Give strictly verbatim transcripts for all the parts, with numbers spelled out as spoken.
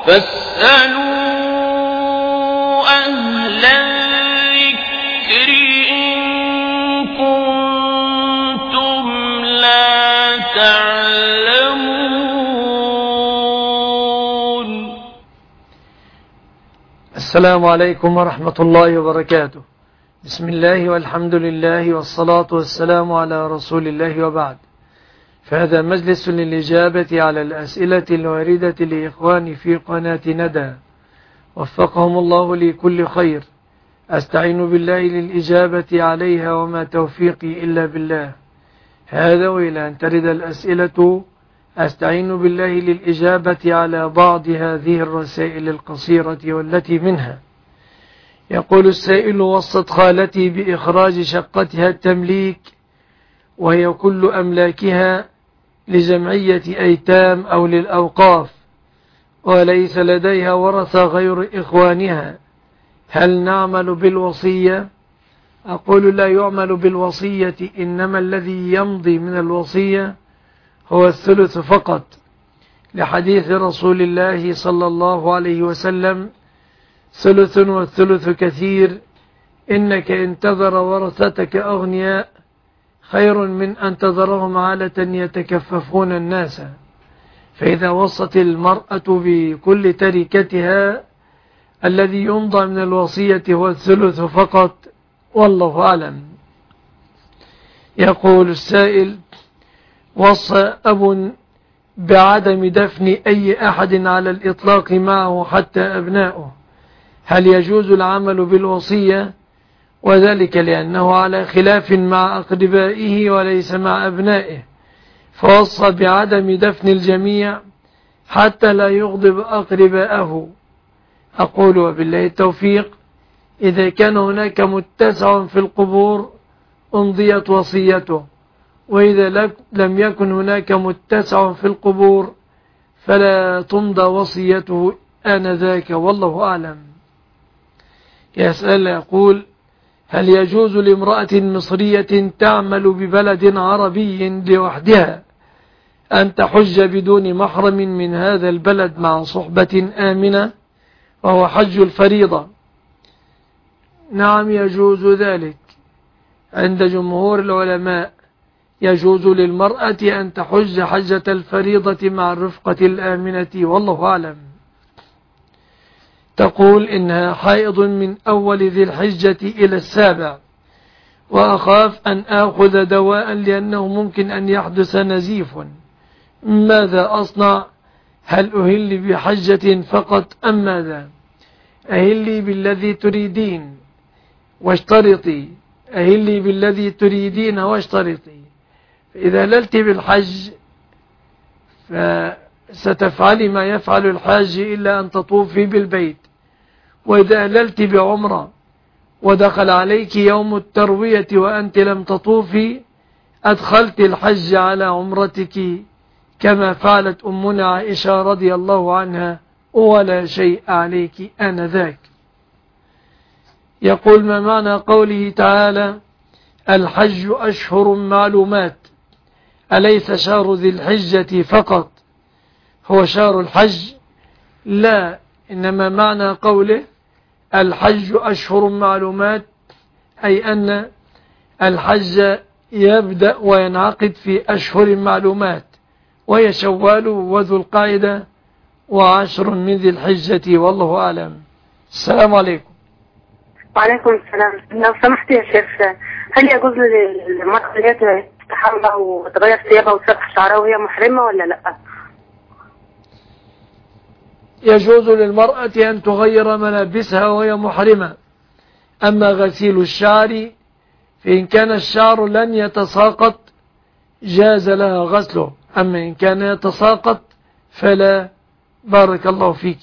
فاسألوا أهل الذكر إن كنتم لا تعلمون. السلام عليكم ورحمة الله وبركاته. بسم الله والحمد لله والصلاة والسلام على رسول الله وبعد. فهذا مجلس للإجابة على الأسئلة الواردة لإخواني في قناة ندى، وفقهم الله لكل خير. أستعين بالله للإجابة عليها وما توفيقي إلا بالله. هذا وإلى أن ترد الأسئلة أستعين بالله للإجابة على بعض هذه الرسائل القصيرة، والتي منها: يقول السائل: وصت خالتي بإخراج شقتها التمليك وهي كل أملاكها لجمعية أيتام أو للأوقاف، وليس لديها ورثة غير إخوانها، هل نعمل بالوصية؟ أقول: لا يعمل بالوصية، إنما الذي يمضي من الوصية هو الثلث فقط، لحديث رسول الله صلى الله عليه وسلم: ثلث والثلث كثير، إنك إن تذر ورثتك أغنياء خير من أن تذرهم عالة يتكففون الناس. فإذا وصت المرأة بكل تركتها الذي يمضى من الوصية هو الثلث فقط، والله أعلم. يقول السائل: وصى أب بعدم دفن أي أحد على الإطلاق معه حتى أبناؤه، هل يجوز العمل بالوصية؟ وذلك لأنه على خلاف مع أقربائه وليس مع أبنائه، فوصى بعدم دفن الجميع حتى لا يغضب أقرباءه. أقول: وبالله التوفيق. إذا كان هناك متسع في القبور أمضيت وصيته، وإذا لم يكن هناك متسع في القبور فلا تمضى وصيته آنذاك، والله أعلم. يسأل يقول: هل يجوز لامرأة مصرية تعمل ببلد عربي لوحدها أن تحج بدون محرم من هذا البلد مع صحبة آمنة وهو حج الفريضة؟ نعم، يجوز ذلك عند جمهور العلماء. يجوز للمرأة أن تحج حجة الفريضة مع الرفقة الآمنة، والله أعلم. تقول: إنها حائض من أول ذي الحجة إلى السابع، وأخاف أن آخذ دواء لأنه ممكن أن يحدث نزيف، ماذا أصنع؟ هل أهل بحجة فقط أم ماذا؟ أهلي بالذي تريدين واشترطي، أهلي بالذي تريدين واشترطي. فإذا هللت بالحج فستفعلي ما يفعل الحاج إلا أن تطوفي بالبيت، وإذا هللت بعمرة ودخل عليك يوم التروية وأنت لم تطوفي أدخلت الحج على عمرتك كما فعلت أمنا عائشة رضي الله عنها، ولا شيء عليك آنذاك. يقول: ما معنى قوله تعالى: الحج أشهر معلومات؟ أليس شهر ذي الحجة فقط هو شهر الحج؟ لا، إنما معنى قوله الحج أشهر معلومات أي أن الحج يبدأ وينعقد في أشهر معلومات، وهي شوال وذو القاعدة وعشر من ذي الحجة، والله أعلم. السلام عليكم. وعليكم السلام. لو سمحت يا شيخ، هل يجوز للمرأة اللي هي تستحمى وتغير ثيابها وتسرح شعرها وهي محرمة ولا لا؟ يجوز للمرأة أن تغير ملابسها وهي محرمة. أما غسيل الشعر فإن كان الشعر لن يتساقط جاز لها غسله، أما إن كان يتساقط فلا. بارك الله فيك.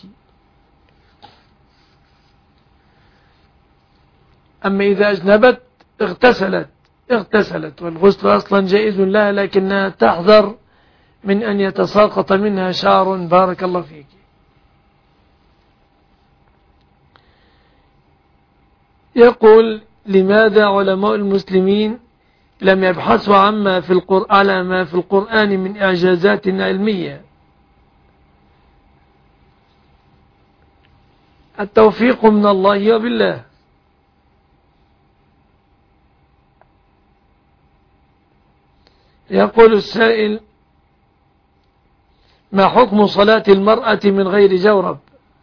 أما إذا أجنبت اغتسلت اغتسلت والغسل أصلا جائز لها، لكنها تحذر من أن يتساقط منها شعر. بارك الله فيك. يقول: لماذا علماء المسلمين لم يبحثوا عما في القرآن على ما في القرآن من إعجازات علمية؟ التوفيق من الله وبالله. يقول السائل: ما حكم صلاة المرأة من غير جورب؟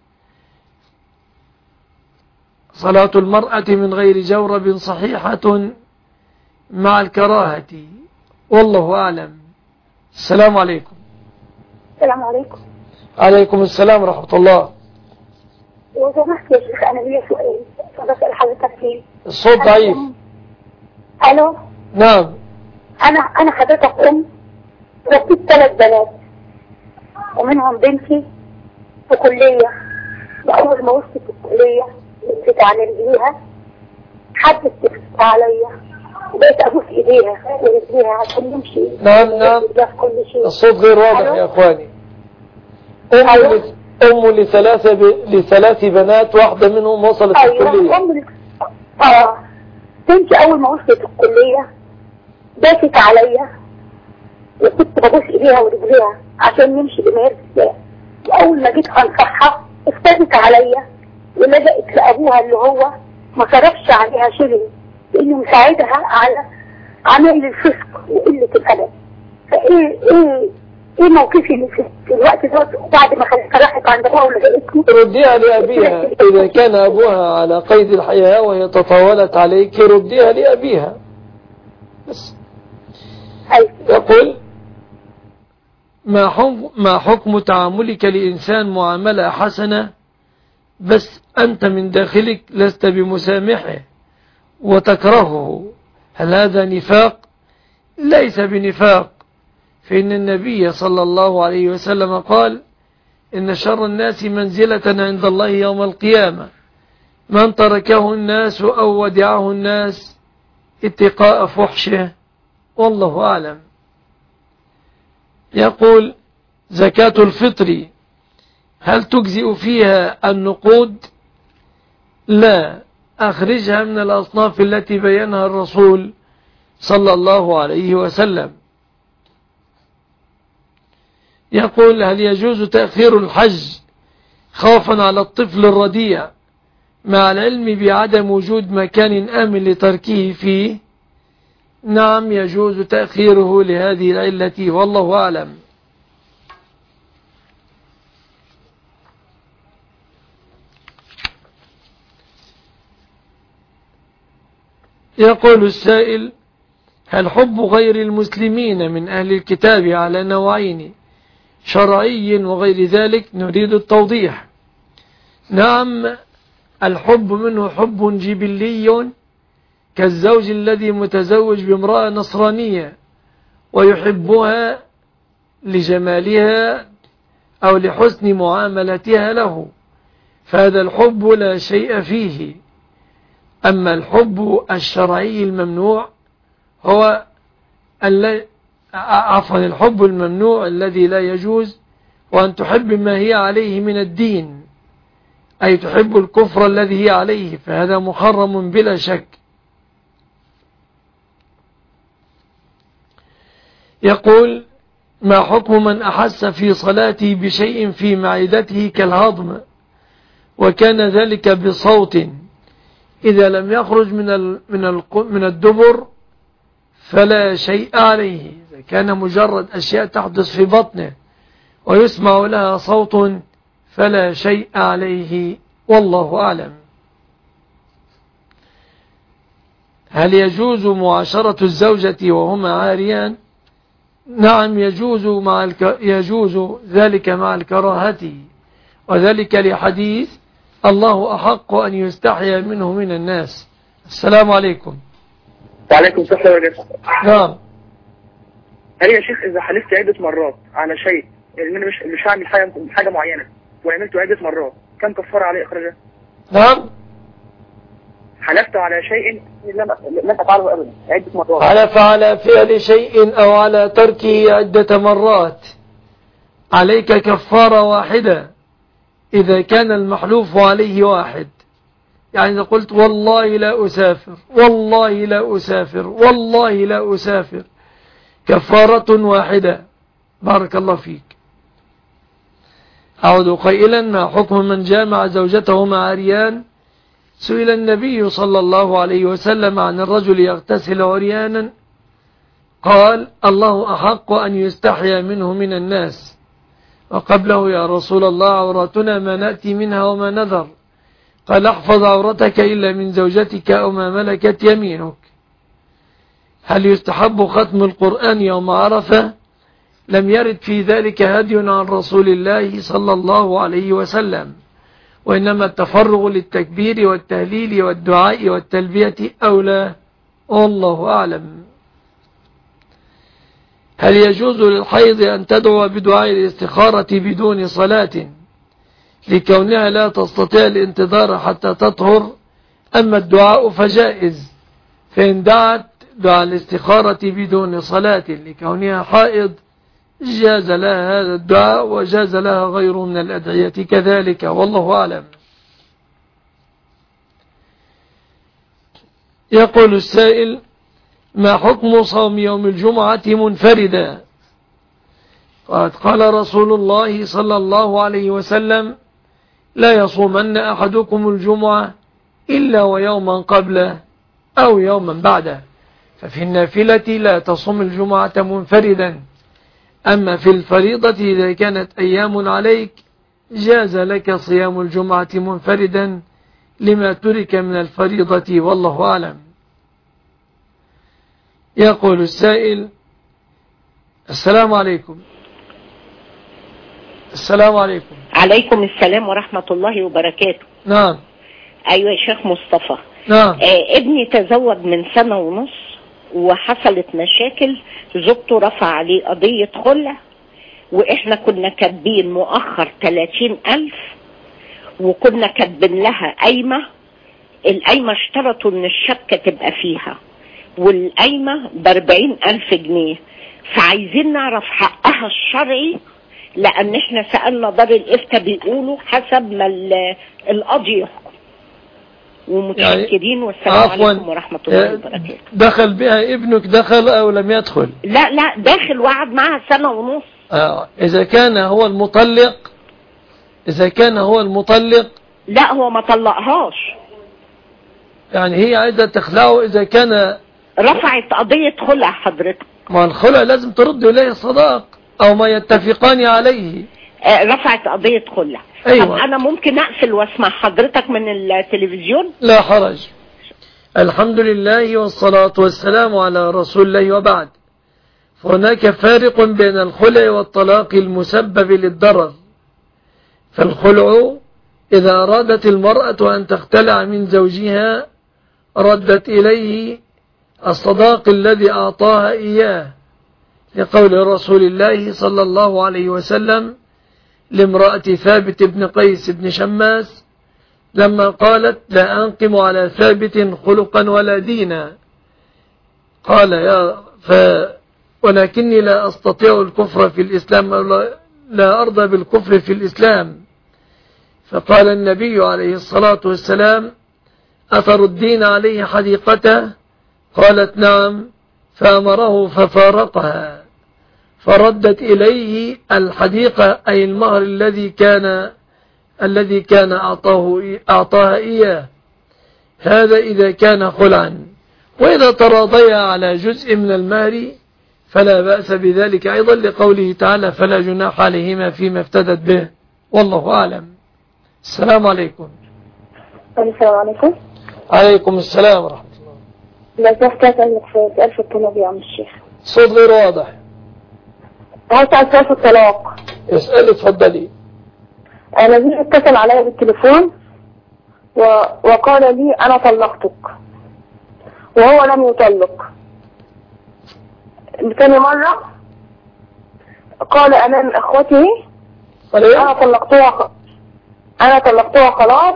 صلاة المرأة من غير جورب صحيحة مع الكراهة، والله أعلم. السلام عليكم. السلام عليكم. عليكم السلام ورحمة الله. لو سمحت يا شيخ، أنا ليا سؤال بسأل حضرتك فيه. الصوت ضعيف. ألو. نعم. أنا أنا حضرتك أم، ربيت ثلاث بنات ومنهم بنتي في كلية، وأول ما وصلت الكلية بتتعلم بيها حدت تفت عليا، بقيت أبوس إيديها ورجليها عشان نمشي. نعم نعم. كل شيء. الصوت غير واضح يا أخواني. أم أيوة. أم لثلاثة ب... لثلاث بنات، واحدة منهم وصلت أيوة. الكلية. أم ل... آه بنتي أول ما وصلت الكلية باتت عليا، وكنت ببوس إيديها ورجليها عشان نمشي بمير الساعة. وأول ما جيت أنصحها افتدت عليا ولجأت لأبوها اللي هو ما صرفش عليها شيء، لأنه مساعدها على عمل الفسق وقلة الأدب. فإيه إيه إيه موقفي في الوقت ده بعد ما خلتها راحت عند أبوها ولجأتني؟ رديها لأبيها. إذا كان أبوها على قيد الحياة وهي تطاولت عليك، رديها لأبيها بس. يقول: ما حكم, ما حكم تعاملك لإنسان معاملة حسنة بس أنت من داخلك لست بمسامحه وتكرهه؟ هل هذا نفاق؟ ليس بنفاق، فإن النبي صلى الله عليه وسلم قال: إن شر الناس منزلة عند الله يوم القيامة من تركه الناس أو ودعه الناس اتقاء فحشه، والله أعلم. يقول: زكاة الفطر هل تجزئ فيها النقود؟ لا، أخرجها من الأصناف التي بينها الرسول صلى الله عليه وسلم. يقول: هل يجوز تأخير الحج خوفا على الطفل الرضيع مع العلم بعدم وجود مكان آمن لتركه فيه؟ نعم، يجوز تأخيره لهذه العلة، والله أعلم. يقول السائل: هل حب غير المسلمين من أهل الكتاب على نوعين، شرعي وغير ذلك؟ نريد التوضيح. نعم، الحب منه حب جبلي كالزوج الذي متزوج بامرأة نصرانية ويحبها لجمالها أو لحسن معاملتها له، فهذا الحب لا شيء فيه. أما الحب الشرعي الممنوع هو عفوا الحب الممنوع الذي لا يجوز، وأن تحب ما هي عليه من الدين، أي تحب الكفر الذي هي عليه، فهذا محرم بلا شك. يقول: ما حكم من أحس في صلاته بشيء في معدته كالهضم وكان ذلك بصوت إذا لم يخرج من من من الدبر فلا شيء عليه؟ إذا كان مجرد أشياء تحدث في بطنه ويسمع لها صوت فلا شيء عليه، والله أعلم. هل يجوز معاشرة الزوجة وهما عاريان؟ نعم، يجوز مع الك... يجوز ذلك مع الكراهة، وذلك لحديث: الله أحق أن يستحيا منه من الناس. السلام عليكم. وعليكم السلام ورحمة الله. نعم. هل يا شيخ إذا حلفت عدة مرات على شيء، يعني أنا مش مش هعمل حاجة حاجة معينة وعملته عدة مرات، كم كفارة عليه إخراجها؟ نعم. حلفت على شيء لم لم أفعله أبدا عدة مرات. حلف على فعل شيء أو على تركه عدة مرات، عليك كفارة واحدة إذا كان المحلوف عليه واحد. يعني إذا قلت والله لا أسافر، والله لا أسافر، والله لا أسافر، كفارة واحدة. بارك الله فيك. أعود قائلا: ما حكم من جامع زوجته مع عريان؟ سئل النبي صلى الله عليه وسلم عن الرجل يغتسل عريانا، قال: الله أحق أن يستحيا منه من الناس. وقبله: يا رسول الله، عوراتنا ما نأتي منها وما نذر. قال: احفظ عورتك إلا من زوجتك أو ما ملكت يمينك. هل يستحب ختم القرآن يوم عرفة؟ لم يرد في ذلك هدي عن رسول الله صلى الله عليه وسلم، وإنما التفرغ للتكبير والتهليل والدعاء والتلبية أولى، والله أعلم. هل يجوز للحيض أن تدعو بدعاء الاستخارة بدون صلاة لكونها لا تستطيع الانتظار حتى تطهر؟ أما الدعاء فجائز، فإن دعت دعاء الاستخارة بدون صلاة لكونها حائض جاز لها هذا الدعاء، وجاز لها غير من الأدعية كذلك، والله أعلم. يقول السائل: ما حكم صوم يوم الجمعة منفردا؟ قد قال رسول الله صلى الله عليه وسلم: لا يصومن أحدكم الجمعة إلا ويوما قبله أو يوما بعده. ففي النافلة لا تصوم الجمعة منفردا، أما في الفريضة إذا كانت أيام عليك جاز لك صيام الجمعة منفردا لما ترك من الفريضة، والله أعلم. يقول السائل: السلام عليكم. السلام عليكم. عليكم السلام ورحمة الله وبركاته. نعم. أيوة يا شيخ مصطفى. نعم. آه ابني تزوج من سنة ونص وحصلت مشاكل، زوجته رفع عليه قضية خلع، وإحنا كنا كاتبين مؤخر ثلاثين ألف، وكنا كاتبين لها قايمة. القايمة اشترطوا إن الشبكة تبقى فيها، والقايمة بأربعين ألف جنيه، فعايزين نعرف حقها الشرعي، لأن إحنا سألنا دار الإفتاء بيقولوا حسب ما القاضي يحكم. ومتشكرين، والسلام عليكم ورحمة الله وبركاته. دخل بها ابنك دخل أو لم يدخل؟ لا لا، داخل وقعد معها سنة ونص. آه. إذا كان هو المطلق إذا كان هو المطلق لا، هو ما طلقهاش، يعني هي عايزة تخلعه. إذا كان رفعت قضية خلع حضرتك، ما الخلع لازم ترد إليه الصداق أو ما يتفقان عليه. آه رفعت قضية خلع. أيوة. طب أنا ممكن أقفل واسمع حضرتك من التلفزيون؟ لا حرج. الحمد لله والصلاة والسلام على رسول الله، وبعد. فهناك فارق بين الخلع والطلاق المسبب للضرر. فالخلع إذا أرادت المرأة أن تختلع من زوجها ردت إليه الصداق الذي أعطاها إياه، لقول رسول الله صلى الله عليه وسلم لامرأة ثابت بن قيس بن شماس لما قالت: لا أنقم على ثابت خلقا ولا دينا. قال: يا ف ولكني لا أستطيع الكفر في الإسلام، لا أرضى بالكفر في الإسلام. فقال النبي عليه الصلاة والسلام: أتردين عليه حديقته؟ قالت: نعم. فأمره ففارقها، فردت إليه الحديقة أي المهر الذي كان الذي كان أعطاه أعطاها إياه. هذا إذا كان خلعا. وإذا تراضيا على جزء من المهر فلا بأس بذلك أيضا، لقوله تعالى: فلا جناح عليهما فيما افتدت به، والله أعلم. السلام عليكم. السلام عليكم. عليكم السلام ورحمة الله. لا تحتاج أنك في ألف الطلاب يا عم الشيخ. صوت غير واضح. هسأل سؤال في الطلاق. اسألي، اتفضلي. أنا زوجي اتصل علي بالتليفون و... وقال لي أنا طلقتك، وهو لم يطلق. ثاني مرة قال أمام إخوته: أنا طلقتها خ... أنا طلقتها خلاص.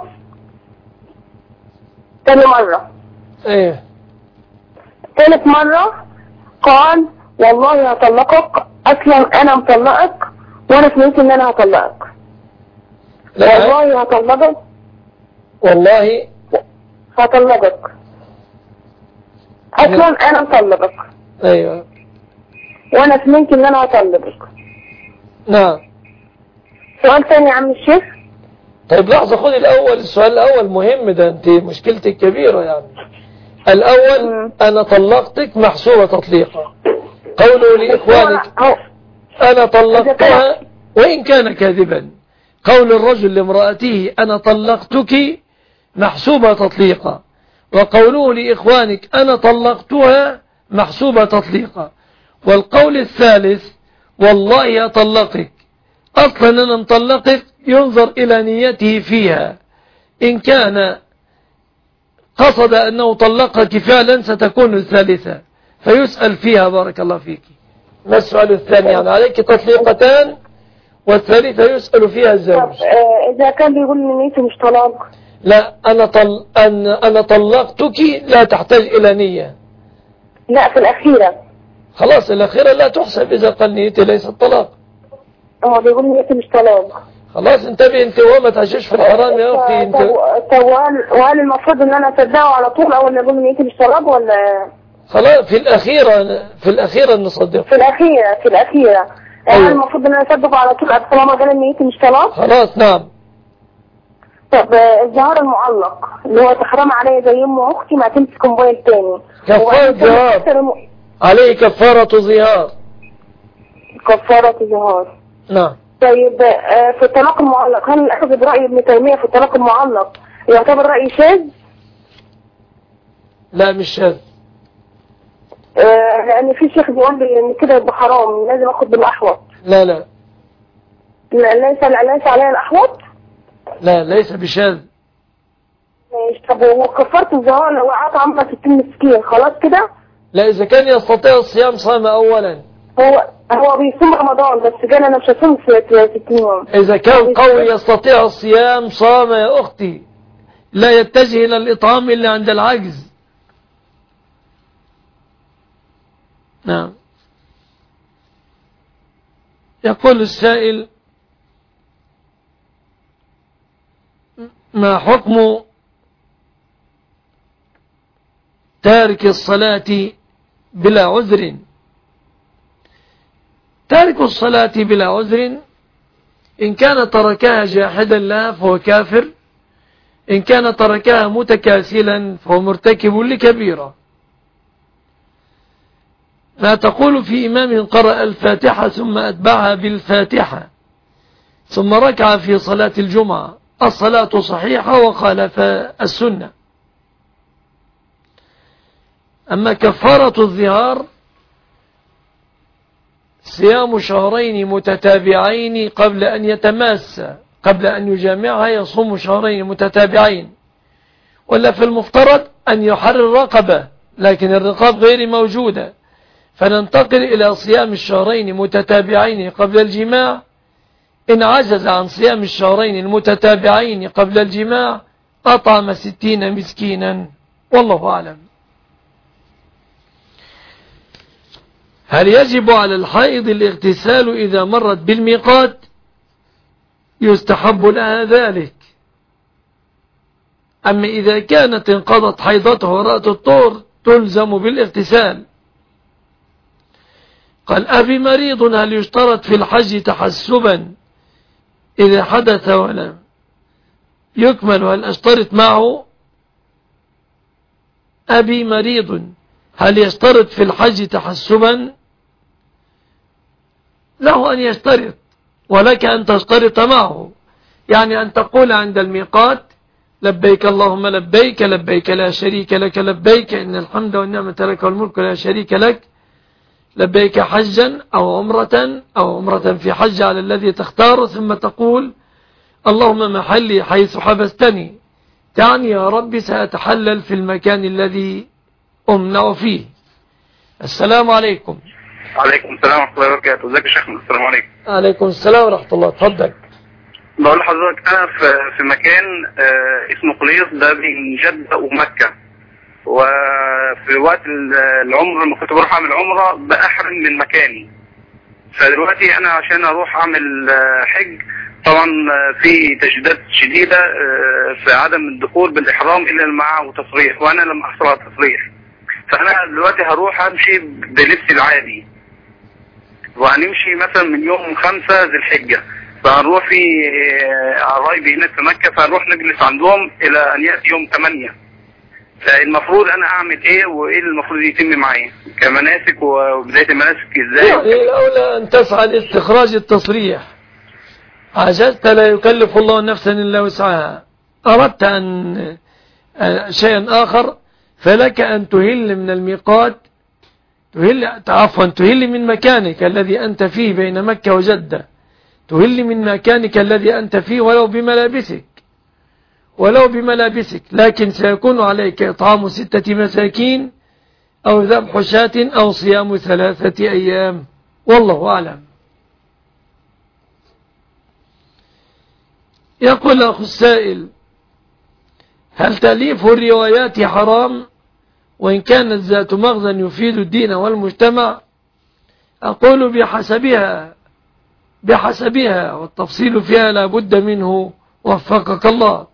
ثاني مرة. ايه. ثالث مرة قال: والله هطلقك، أصلا أنا مطلقك وأنا سمعت إن أنا هطلقك. والله هطلقك. والله هطلقك، أصلا أنا مطلقك. ايوه. وأنا سمعت إن أنا هطلقك. نعم. سؤال ثاني يا عم الشيخ. طيب لحظة، خد الأول السؤال الأول مهم، ده أنت مشكلتك كبيرة يعني. الأول م. أنا طلقتك محسوبة تطليقا. قوله لإخوانك أنا طلقتها وإن كان كاذبا. قول الرجل لامرأته أنا طلقتك محسوبة تطليقا، وقوله لإخوانك أنا طلقتها محسوبة تطليقا. والقول الثالث والله أطلقك، أصلا أنا مطلقك ينظر إلى نيته فيها، إن كان قصد أنه طلقك فعلا ستكون الثالثة فيسأل فيها. بارك الله فيك. ما السؤال الثاني؟ يعني عليك تطليقتان والثالثة يسأل فيها الزوج. إذا كان بيقول نيته مش طلاق. لا، أنا, طل... أن... أنا طلقتك لا تحتاج إلى نية. لا في الأخيرة. خلاص الأخيرة لا تحسب إذا قال نيتي ليس الطلاق. هو بيقول نيتي مش طلاق. خلاص انتبه انت وما تعيش في الحرام يا أختي انت. طب وهل المفروض ان انا اصدقه على طول او ان اقول نيتي مش طلاق ولا؟ خلاص في الأخيرة في الأخيرة نصدقه. في الأخيرة في الأخيرة أيوة. المفروض ان انا اصدقه على طول طالما قال ان نيتي مش طلاق. خلاص نعم. طب الزهار المعلق اللي هو تحرم عليا زي ام اختي ما تمسك موبايل تاني. كفارة زهار م... عليه كفارة زهار. كفارة زهار نعم. طيب في الطلاق المعلق هل اخذ برأي ابن تيمية في الطلاق المعلق يعتبر رأي شاذ؟ لا مش شاذ. آه لان في شيخ بيقول لي ان كده يبقى حرام لازم اخد بالاحوط. لا لا لا ليس ليس عليها الاحوط. لا ليس بشاذ. طب وكفارة الزهار لو قعدت عمرها ستين مسكين خلاص كده؟ لا إذا كان يستطيع الصيام صام أولا. هو هو بيصوم رمضان بس قال انا مش هصوم في ستين يوم. إذا كان قوي يستطيع الصيام صام يا أختي، لا يتجه إلى الإطعام إلا عند العجز. نعم. يقول السائل ما حكم تارك الصلاة بلا عذر؟ تارك الصلاة بلا عذر إن كان تركها جاحدا لها فهو كافر، إن كان تركها متكاسلا فهو مرتكب لكبيرة. ما تقول في إمام قرأ الفاتحة ثم أتبعها بالفاتحة ثم ركع في صلاة الجمعة، الصلاة صحيحة وخالف السنة. أما كفارة الظهار صيام شهرين متتابعين قبل أن يتماس، قبل أن يجامعها يصوم شهرين متتابعين، ولا في المفترض أن يحرر رقبة لكن الرقاب غير موجودة، فننتقل إلى صيام الشهرين متتابعين قبل الجماع. إن عجز عن صيام الشهرين المتتابعين قبل الجماع أطعم ستين مسكينا والله أعلم. هل يجب على الحائض الاغتسال إذا مرت بالميقات؟ يستحب لها ذلك. أما إذا كانت انقضت حيضتها ورأت الطهر تلزم بالاغتسال. قال أبي مريض هل يشترط في الحج تحسبا إذا حدث ولم يكمل هل أشترط معه؟ أبي مريض هل يشترط في الحج تحسبا؟ له أن يشترط ولك أن تشترط معه، يعني أن تقول عند الميقات لبيك اللهم لبيك لبيك لا شريك لك لبيك إن الحمد والنعمة لك والملك لا شريك لك لبيك حجا أو عمرة أو عمرة في حج على الذي تختار، ثم تقول اللهم محلي حيث حبستني، تعني يا رب سأتحلل في المكان الذي أمنع فيه. السلام عليكم. عليكم السلام ورحمة الله وبركاته. ازيك يا شيخنا؟ السلام عليكم. عليكم السلام ورحمة الله. اتفضل. بقول لحضرتك انا في في مكان آه اسمه قليص ده بين جدة ومكة، وفي وقت العمر لما كنت بروح اعمل عمرة بأحرم من مكاني. فدلوقتي انا عشان اروح اعمل آه حج طبعا آه في تشديدات شديدة آه في عدم الدخول بالاحرام الا مع تصريح، وانا لم احصل على تصريح. فانا دلوقتي هروح امشي بلبسي العادي وهنمشي مثلا من يوم خمسة ذي الحجة. فهنروح في قرايبي هناك في مكة، فهنروح نجلس عندهم إلى أن يأتي يوم ثمانية. فالمفروض أنا أعمل إيه وإيه المفروض يتم معايا كمناسك وبداية المناسك إزاي؟ يعني الأولى أن تسعى لاستخراج التصريح. عجزت لا يكلف الله نفسا إلا وسعها. أردت أن شيئا آخر فلك أن تهل من الميقات، تهل عفوا تهل من مكانك الذي أنت فيه بين مكة وجدة، تهل من مكانك الذي أنت فيه ولو بملابسك ولو بملابسك لكن سيكون عليك إطعام ستة مساكين أو ذبح شاة أو صيام ثلاثة أيام، والله أعلم. يقول أخو السائل: هل تأليف الروايات حرام وإن كانت ذات مغزى يفيد الدين والمجتمع؟ أقول بحسبها بحسبها والتفصيل فيها لا بد منه، وفقك الله.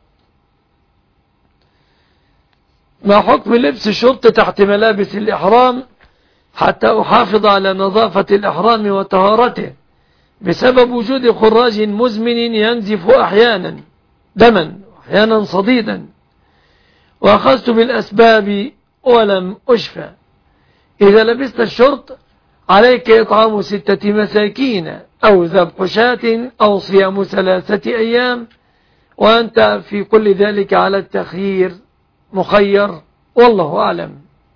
ما حكم لبس الشرط تحت ملابس الإحرام حتى أحافظ على نظافة الإحرام وطهارته بسبب وجود خراج مزمن ينزف أحيانا دما أحيانا صديدا، وأخذت بالأسباب ولم أشفى؟ إذا لبست الشرط عليك إطعام ستة مساكين أو ذبح شاة أو صيام ثلاثة أيام، وأنت في كل ذلك على التخيير مخير، والله أعلم.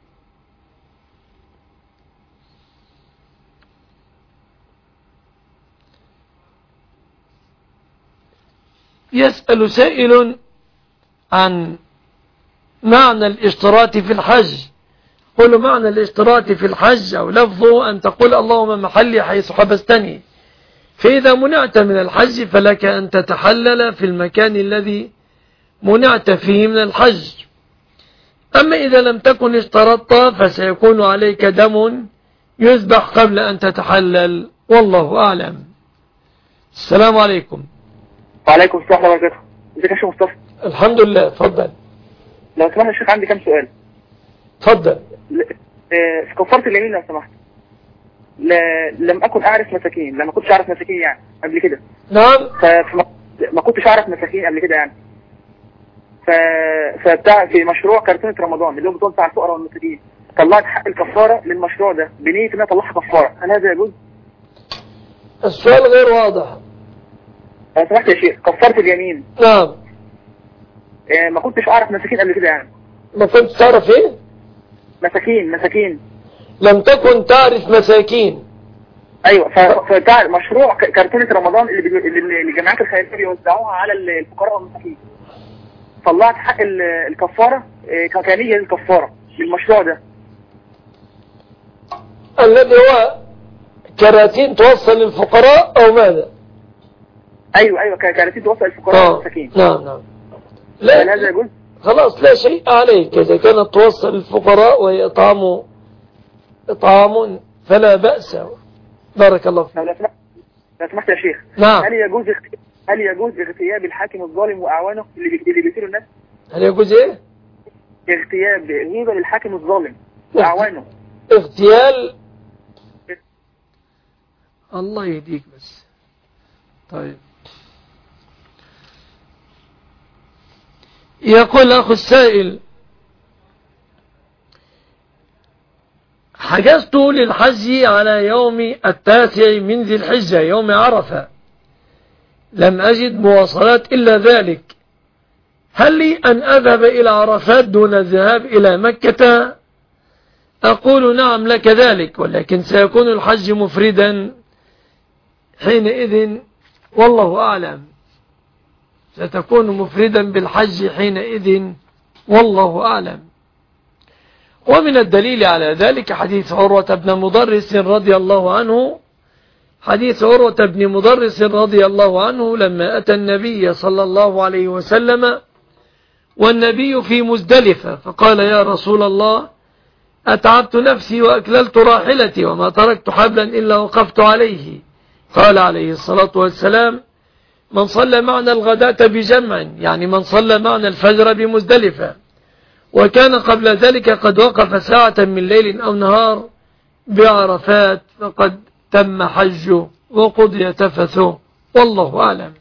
يسأل سائل عن معنى الاشتراط في الحج. قل معنى الاشتراط في الحج أو لفظه أن تقول اللهم محلي حيث حبستني، فإذا منعت من الحج فلك أن تتحلل في المكان الذي منعت فيه من الحج. أما إذا لم تكن اشترطت فسيكون عليك دم يذبح قبل أن تتحلل، والله أعلم. السلام عليكم. وعليكم السلام ورحمة الله وبركاته. ازيك يا شيخ مصطفى؟ الحمد لله. اتفضل. لو سمحت يا شيخ عندي كام سؤال. اتفضل. في كفارة اليمين لو سمحت، لم أكن أعرف مساكين، لما كنتش أعرف مساكين يعني قبل كده. نعم. فما كنتش أعرف مساكين قبل كده يعني. ف... فبتاع في مشروع كرتونة رمضان اللي هو بتوزع الفقراء والمساكين، طلعت حق الكفارة للمشروع ده بنية إن أنا أطلعها كفارة، هل هذا يجوز؟ السؤال غير واضح. لو سمحت يا شيخ، كفارة اليمين. نعم. آه ما كنتش أعرف مساكين قبل كده يعني. ما كنت تعرف إيه؟ مساكين مساكين. لم تكن تعرف مساكين. ايوه. فبتاع مشروع كرتونة رمضان اللي اللي الجماعات الخيرية بيوزعوها على الفقراء والمساكين، طلعت حق الكفارة ككانية للكفارة للمشروع ده الذي هو كراتين توصل للفقراء أو ماذا؟ ايوه ايوه كراتين توصل للفقراء والمساكين. نعم نعم. لا هذا يقول خلاص لا شيء عليك إذا كانت توصل للفقراء وهي إطعام إطعام فلا بأس. بارك الله فيك. لو سمحت يا شيخ. نعم. هل يجوز هل يجوز اغتياب الحاكم الظالم واعوانه اللي اللي بيقتلوا الناس؟ هل يجوز ايه؟ اغتياب هيبه للحاكم الظالم واعوانه. اغتيال. الله يهديك بس. طيب. يقول أخو السائل: حجزت للحج على يوم التاسع من ذي الحجة يوم عرفة، لم أجد مواصلات إلا ذلك، هل لي أن أذهب إلى عرفات دون الذهاب إلى مكة؟ أقول نعم لك ذلك، ولكن سيكون الحج مفردا حينئذ، والله أعلم. ستكون مفردا بالحج حينئذ، والله أعلم. ومن الدليل على ذلك حديث عروة بن مدرس رضي الله عنه حديث عروة بن مدرس رضي الله عنه لما أتى النبي صلى الله عليه وسلم والنبي في مزدلفة، فقال: يا رسول الله، أتعبت نفسي وأكللت راحلتي وما تركت حبلا إلا وقفت عليه. قال عليه الصلاة والسلام: من صلى معنا الغداة بجمع، يعني من صلى معنا الفجر بمزدلفة، وكان قبل ذلك قد وقف ساعة من ليل أو نهار بعرفات، فقد تم حجه وقضي تفثه، والله أعلم.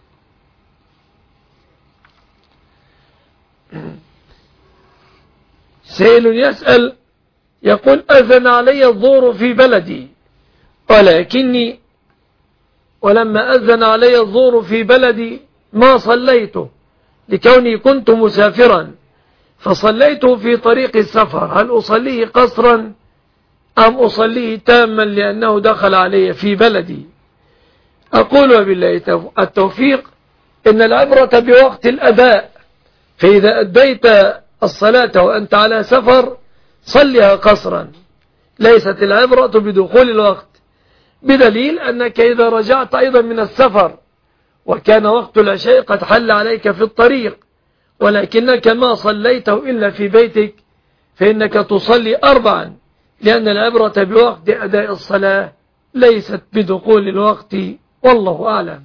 سائل يسأل يقول أذن علي الظهر في بلدي ولكني ولما أذن علي الظهر في بلدي ما صليته لكوني كنت مسافرا فصليته في طريق السفر، هل أصليه قصرا أم أصليه تاما لأنه دخل علي في بلدي؟ أقول وبالله التوفيق إن العبرة بوقت الأداء، فإذا أديت الصلاة وأنت على سفر صلها قصرا، ليست العبرة بدخول الوقت، بدليل أنك إذا رجعت أيضا من السفر وكان وقت العشاء قد حل عليك في الطريق ولكنك ما صليته إلا في بيتك فإنك تصلي أربعا، لأن العبرة بوقت أداء الصلاة ليست بدخول الوقت، والله أعلم.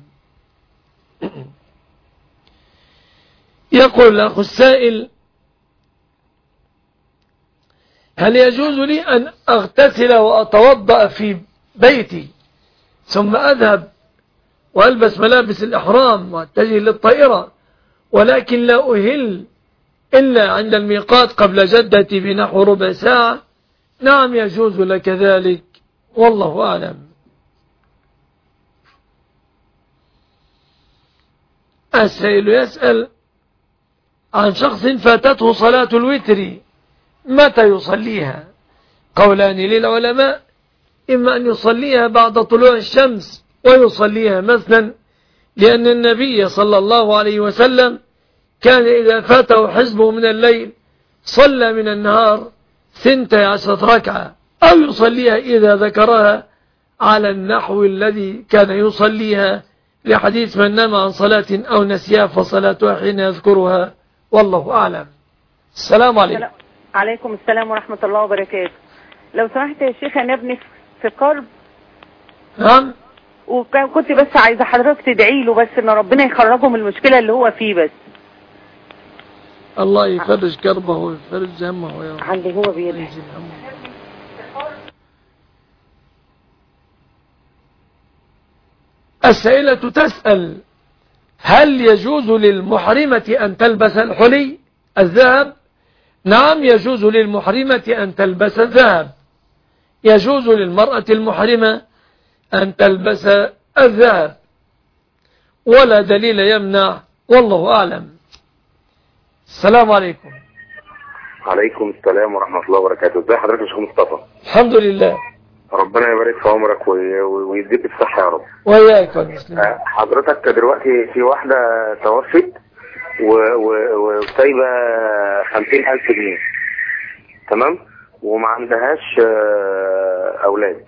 يقول الأخ السائل هل يجوز لي أن أغتسل وأتوضأ في بيتي ثم أذهب وألبس ملابس الإحرام وأتجه للطائرة ولكن لا أهل إلا عند الميقات قبل جدتي بنحو ربع ساعة؟ نعم يجوز لك ذلك، والله أعلم. السائل يسأل عن شخص فاتته صلاة الوتر متى يصليها؟ قولان للعلماء، إما أن يصليها بعد طلوع الشمس ويصليها مثلا، لأن النبي صلى الله عليه وسلم كان إذا فاته حزبه من الليل صلى من النهار ثنتي عشرة ركعة، أو يصليها إذا ذكرها على النحو الذي كان يصليها لحديث من نام عن صلاة أو نسيها فصلاتها حين يذكرها، والله أعلم. السلام عليكم. عليكم السلام ورحمة الله وبركاته. لو سمحت يا شيخ أنا ابني في قرب. نعم. وكنت بس عايزة حضرتك تدعي له بس إن ربنا يخرجه من المشكلة اللي هو فيه بس. الله يفرج كربه ويفرج همه يا رب. عندي هو بيدعي. السائلة تسأل هل يجوز للمحرمة أن تلبس الحلي الذهب؟ نعم يجوز للمحرمة أن تلبس الذهب، يجوز للمرأة المحرمة أن تلبس الذهب ولا دليل يمنع، والله أعلم. السلام عليكم. عليكم السلام ورحمة الله وبركاته. ازي حضرتك يا شيخ مصطفى؟ الحمد لله. ربنا يبارك في عمرك ويديك الصحة يا رب. وإياك يا مسلم. حضرتك دلوقتي في واحدة توفت وسايبة خمسين ألف جنيه، تمام؟ وما عندهاش أولاد.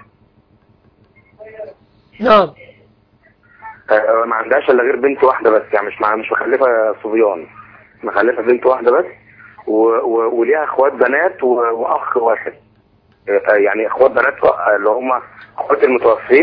نعم. ما عندهاش إلا غير بنت واحدة بس، يعني مش مش مخلفة صبيان، مخلفة بنت واحدة بس، وليها اخوات بنات واخ واحد، يعني اخوات بنات اللي هم اخوات المتوفين.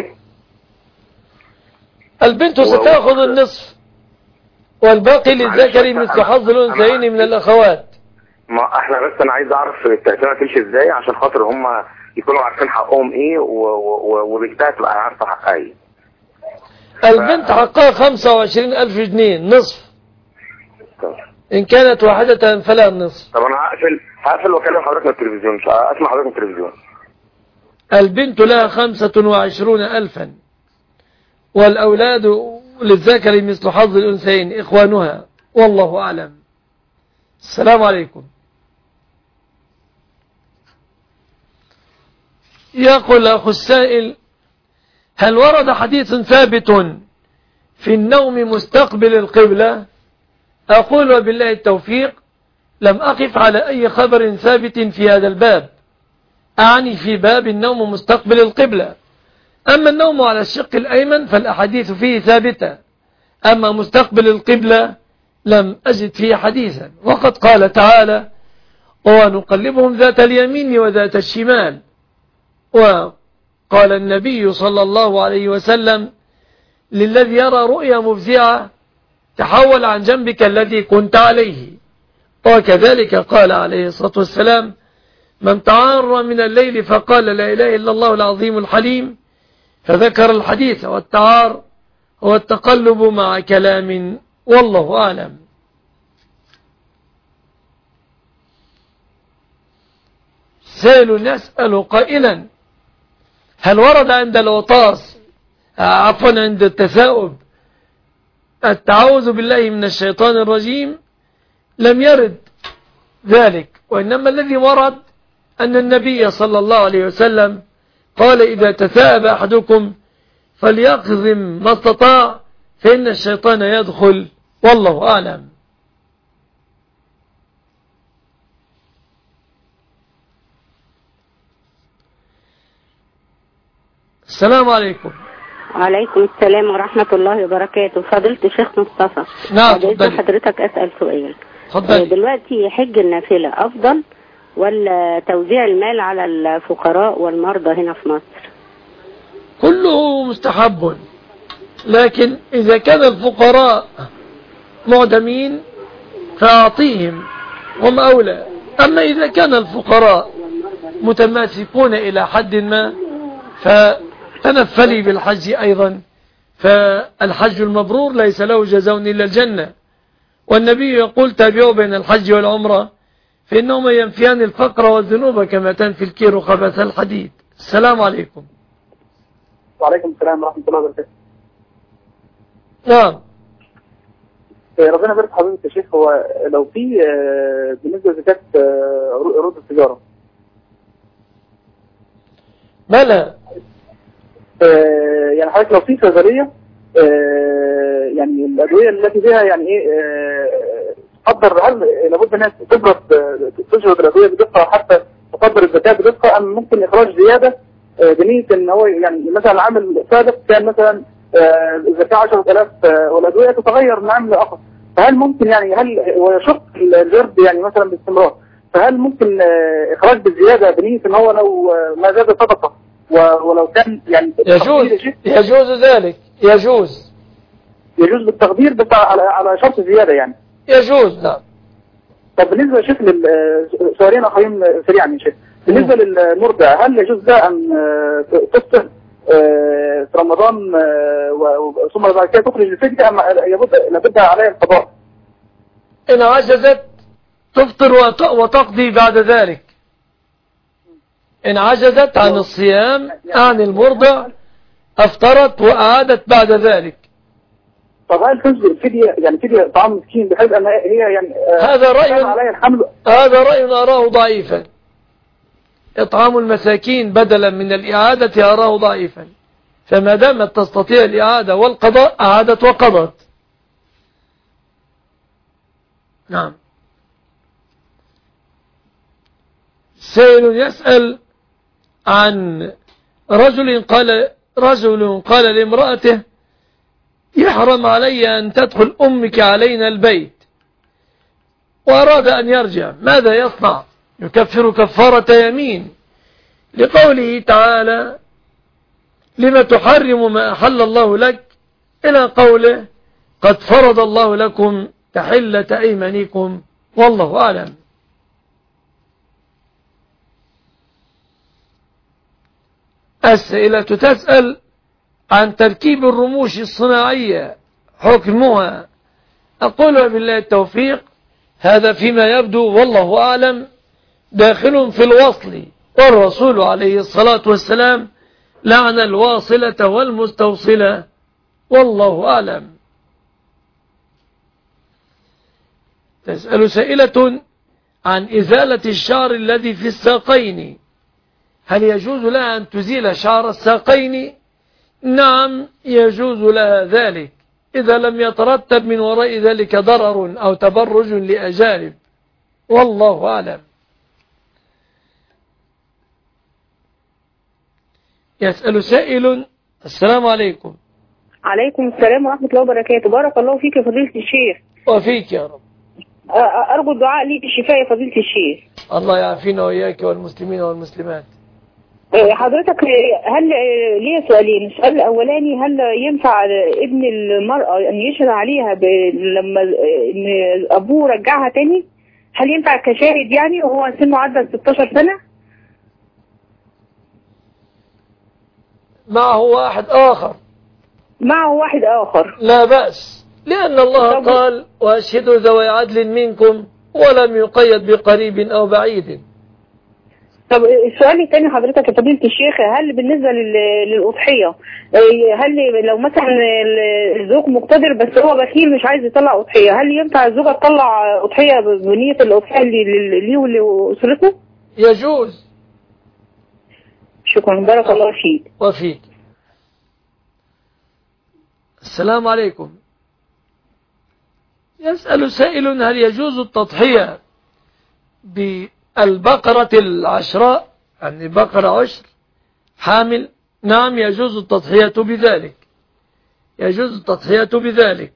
البنت ستأخذ النصف والباقي للذكر مثل حظ الأنثيين من الأخوات. ما احنا بس انا عايز اعرف التقسيمه تمشي ازاي عشان خاطر هم يكونوا عارفين حقهم ايه وبنتها تبقى عارفه حقها ايه. البنت حقها خمسة وعشرين ألف جنيه نصف. طب. إن كانت واحدة فلا النصف. طب أنا هقفل هقفل وأكلم حضرتك من التلفزيون، مش أسمع حضرتك من التلفزيون. البنت لها خمسة وعشرون ألفا والأولاد للذكر مثل حظ الأنثيين إخوانها، والله أعلم. السلام عليكم. يقول أخو السائل هل ورد حديث ثابت في النوم مستقبل القبلة؟ أقول وبالله التوفيق لم أقف على أي خبر ثابت في هذا الباب، أعني في باب النوم مستقبل القبلة. أما النوم على الشق الأيمن فالأحاديث فيه ثابتة، أما مستقبل القبلة لم أجد فيه حديثا. وقد قال تعالى ونقلبهم ذات اليمين وذات الشمال، وقال النبي صلى الله عليه وسلم للذي يرى رؤيا مفزعة تحول عن جنبك الذي كنت عليه. وكذلك قال عليه الصلاة والسلام من تعار من الليل فقال لا إله إلا الله العظيم الحليم، فذكر الحديث والتعار هو التقلب مع كلام والله أعلم. سائل يسأل قائلا هل ورد عند الوطاس عفوا عند التثاؤب التعوذ بالله من الشيطان الرجيم؟ لم يرد ذلك، وإنما الذي ورد أن النبي صلى الله عليه وسلم قال إذا تثاءب أحدكم فليقزم ما استطاع فإن الشيطان يدخل والله أعلم. السلام عليكم. وعليكم السلام ورحمة الله وبركاته. فضيلة الشيخ مصطفى، نعم بإذن حضرتك أسأل سؤال. فضلي. دلوقتي حج النافلة أفضل ولا توزيع المال على الفقراء والمرضى هنا في مصر؟ كله مستحب، لكن إذا كان الفقراء معدمين فأعطيهم هم أولى. أما إذا كان الفقراء متماسكون إلى حد ما فتنفلي بالحج أيضا، فالحج المبرور ليس له جزاء إلا الجنة، والنبي يقول تابعوا بين الحج والعمرة فإنهما ينفيان الفقر والذنوب كما تنفي الكير خبث الحديد. السلام عليكم. وعليكم السلام ورحمة الله وبركاته. نعم. ربنا يبارك حضرتك يا شيخ. هو لو في بالنسبة لزكاة عروض التجارة بلى يعني حضرتك لو في صيدلية يعني الأدوية التي فيها يعني إيه تقدر، هل لابد الناس تبرد تشرب الأدوية بدقة حتى تقدر الزكاة بدقة، أم ممكن إخراج زيادة بنية إن هو يعني مثلا عامل سابق كان مثلا الزكاة عشرة آلاف والأدوية تتغير من عام لآخر، فهل ممكن يعني هل ويشق الجرد يعني مثلا باستمرار، فهل ممكن إخراج بالزيادة بنية إن هو لو ما زاد صدقة ولو كان يعني يجوز يجوز ذلك يجوز يجوز بالتقدير بس على على شرط زيادة يعني يجوز. نعم. طب بالنسبة يا شيخ للسؤالين آخرين سريعا يا شيخ، بالنسبة للمرضع هل يجوز ده أن تفطر في رمضان ثم بعد كده تخرج الفدية أم لابد عليها القضاء؟ إن عجزت تفطر وتقضي بعد ذلك. إن عجزت عن الصيام عن المرضع أفطرت وأعادت بعد ذلك. طب هل تجزئ الفدية يعني فدية طعام مسكين بحيث أن هي يعني هذا رأي عليها الحمل؟ هذا رأي أراه ضعيفا. إطعام المساكين بدلا من الإعادة أراه ضعيفا، فما دامت تستطيع الإعادة والقضاء أعادت وقضت. نعم. سائل يسأل عن رجل قال رجل قال لامرأته يحرم علي أن تدخل أمك علينا البيت، وأراد أن يرجع، ماذا يصنع؟ يكفر كفارة يمين لقوله تعالى لما تحرم ما أحل الله لك إلى قوله قد فرض الله لكم تحلة أيمانكم والله أعلم. السائلة تسأل عن تركيب الرموش الصناعية حكمها. أقول بالله التوفيق هذا فيما يبدو والله أعلم داخل في الوصل، والرسول عليه الصلاة والسلام لعن الواصلة والمستوصلة والله أعلم. تسأل سائلة عن إزالة الشعر الذي في الساقين، هل يجوز لها أن تزيل شعر الساقين؟ نعم يجوز لها ذلك إذا لم يترتب من وراء ذلك ضرر أو تبرج لأجانب والله أعلم. يسأل سائل السلام عليكم. عليكم السلام ورحمة الله وبركاته. بارك الله فيك يا فضيلة الشيخ. وفيك يا رب. أرجو الدعاء ليك الشفاء يا فضيلة الشيخ. الله يعافينا وإياك والمسلمين والمسلمات. حضرتك هل ليه سؤالين، السؤال الأولاني هل ينفع ابن المرأة أن يشهد عليها لما إن أبوه رجعها تاني؟ هل ينفع كشاهد يعني وهو سنه عدى ستاشر سنة؟ معه واحد آخر معه واحد آخر. لا بأس، لأن الله قال وأشهدوا ذوي عدل منكم ولم يقيد بقريب أو بعيد. طب السؤال الثاني حضرتك يا فضيلة الشيخ، هل بالنسبة للأضحية هل لو مثلا الزوج مقتدر بس هو بخيل مش عايز يطلع أضحية، هل ينفع الزوجة تطلع أضحية بنية الأضحية ليه ولأسرته؟ يجوز. شكرا، بارك الله فيك. وفيك. السلام عليكم. يسأل سائل هل يجوز التضحية بالبقرة العشراء، يعني بقرة عشر حامل؟ نعم يجوز التضحية بذلك، يجوز التضحية بذلك.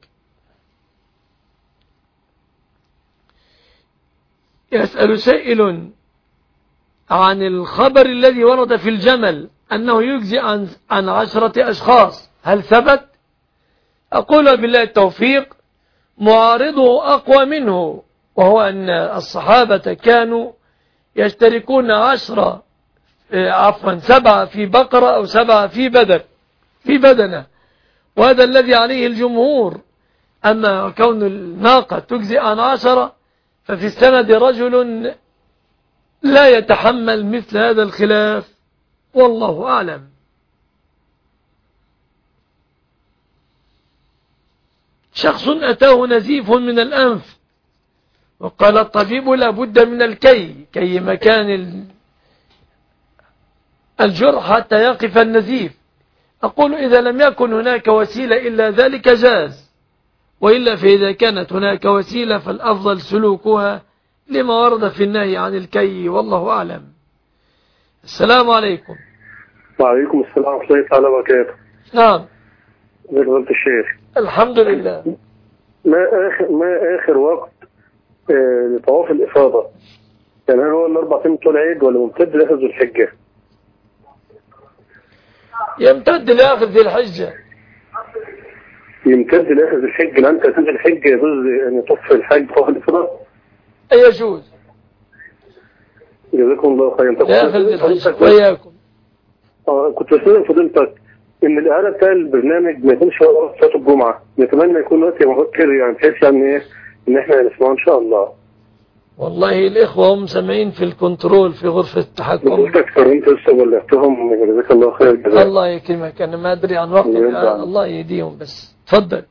يسأل سائل عن الخبر الذي ورد في الجمل أنه يجزي عن عن عشرة أشخاص، هل ثبت؟ أقول بالله التوفيق معارضه أقوى منه، وهو أن الصحابة كانوا يشتركون عشرة عفوا سبعة في بقرة أو سبعة في بدن في بدنة، وهذا الذي عليه الجمهور. أما كون الناقة تجزي عن عشرة ففي السند رجل لا يتحمل مثل هذا الخلاف، والله أعلم. شخص أتاه نزيف من الأنف وقال الطبيب لا بد من الكي كي مكان الجرح حتى يقف النزيف. أقول إذا لم يكن هناك وسيلة إلا ذلك جاز، وإلا فإذا كانت هناك وسيلة فالأفضل سلوكها لما ورد في النهي عن الكي، والله أعلم. السلام عليكم. وعليكم السلام ورحمة الله تعالى وبركاته. نعم. فضيلة الشيخ. الحمد لله. ما آخر ما آخر وقت آه لطواف الإفاضة؟ يعني هل هو الأربع أيام بتوع العيد ولا ممتد لآخر ذي الحجة؟ يمتد لآخر ذي الحجة. يمتد لآخر ذي الحجة، لأن تأتي الحجة يجوز أن يطوف الحج طواف الإفاضة؟ يجوز. جزاكم الله خيرا. لآخر ذي الحجة وإياكم. آه كنت بسأل فضيلتك إن الإعلان بتاع البرنامج ما يكونش وقت صلاة الجمعة، نتمنى يكون وقت مبكر يعني بحيث يعني إيه إن إحنا نسمعه إن شاء الله. والله الإخوة هم سامعين في الكنترول في غرفة التحكم. أكثر أنت لسه بلغتهم، جزاك الله خير الجزاء. الله يكرمك، أنا ما أدري عن وقت الآن، الله يهديهم بس. تفضل.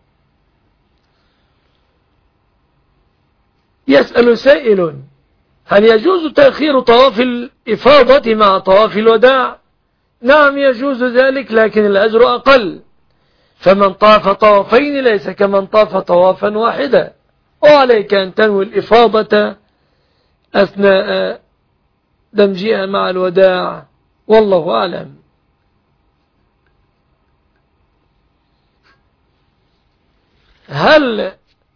يسأل سائل هل يجوز تأخير طواف الإفاضة مع طواف الوداع؟ نعم يجوز ذلك، لكن الأجر أقل، فمن طاف طوافين ليس كمن طاف طوافا واحدا، وعليك أن تنوي الإفاضة أثناء دمجها مع الوداع، والله أعلم. هل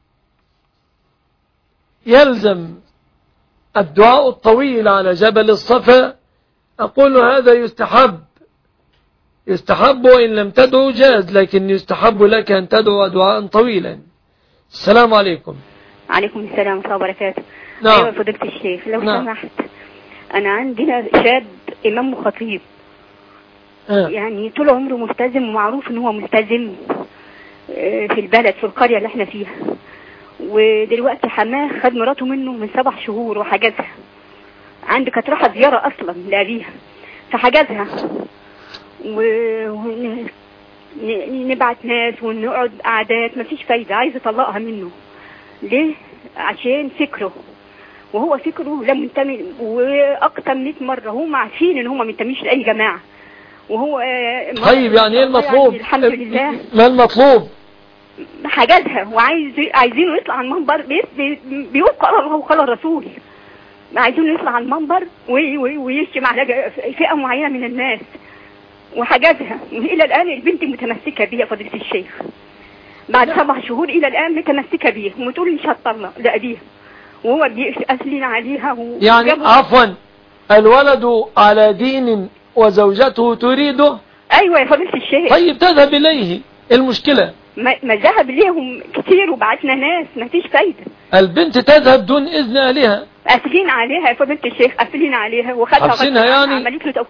يلزم الدعاء الطويل على جبل الصفا؟ أقول هذا يستحب، يستحب وإن لم تدعو جاز، لكن يستحب لك أن تدعو دعاء طويلا. السلام عليكم. عليكم السلام ورحمة الله وبركاته. نعم. أيوة فضيلة الشيخ لو نعم. سمحت، أنا عندنا شاب إمام وخطيب آه. يعني طول عمره ملتزم ومعروف إن هو ملتزم في البلد في القرية اللي احنا فيها، ودلوقتي حماه خد مراته منه من سبع شهور وحجزها، عندي كانت رايحة زيارة أصلا لأبيها فحجزها، ونبعت ناس ونقعد قعدات مفيش فايدة، عايز يطلقها منه. ليه؟ عشان فكره، وهو فكره لم ينتمي، وأكتر من مئة مرة هم عارفين إن هم ما ينتميش لأي جماعة، وهو طيب يعني ايه المطلوب؟ يعني الحمد لله. ما المطلوب؟ حجزها وعايز عايزينه يطلع على المنبر، بيقول قال الله وقال الرسول، عايزينه يطلع على المنبر ويشتم على فئة معينة من الناس، وحجزها إلى الآن البنت متمسكة بيها فضيلة الشيخ، بعد سبع شهور إلى الآن متمسكة بيها وتقول مش هتطلق لأبيها، وهو بيأسلين عليها و... يعني عفوا الولد على دين وزوجته تريده. أيوة يا فضيلة الشيخ. طيب تذهب إليه، المشكلة ما, ما ذهب ليهم كتير وبعتنا ناس ما فيش فايدة. البنت تذهب دون إذن أهلها، قافلين عليها يا فضيلة الشيخ، قافلين عليها وخدها حبسينها يعني عملت له توكيل.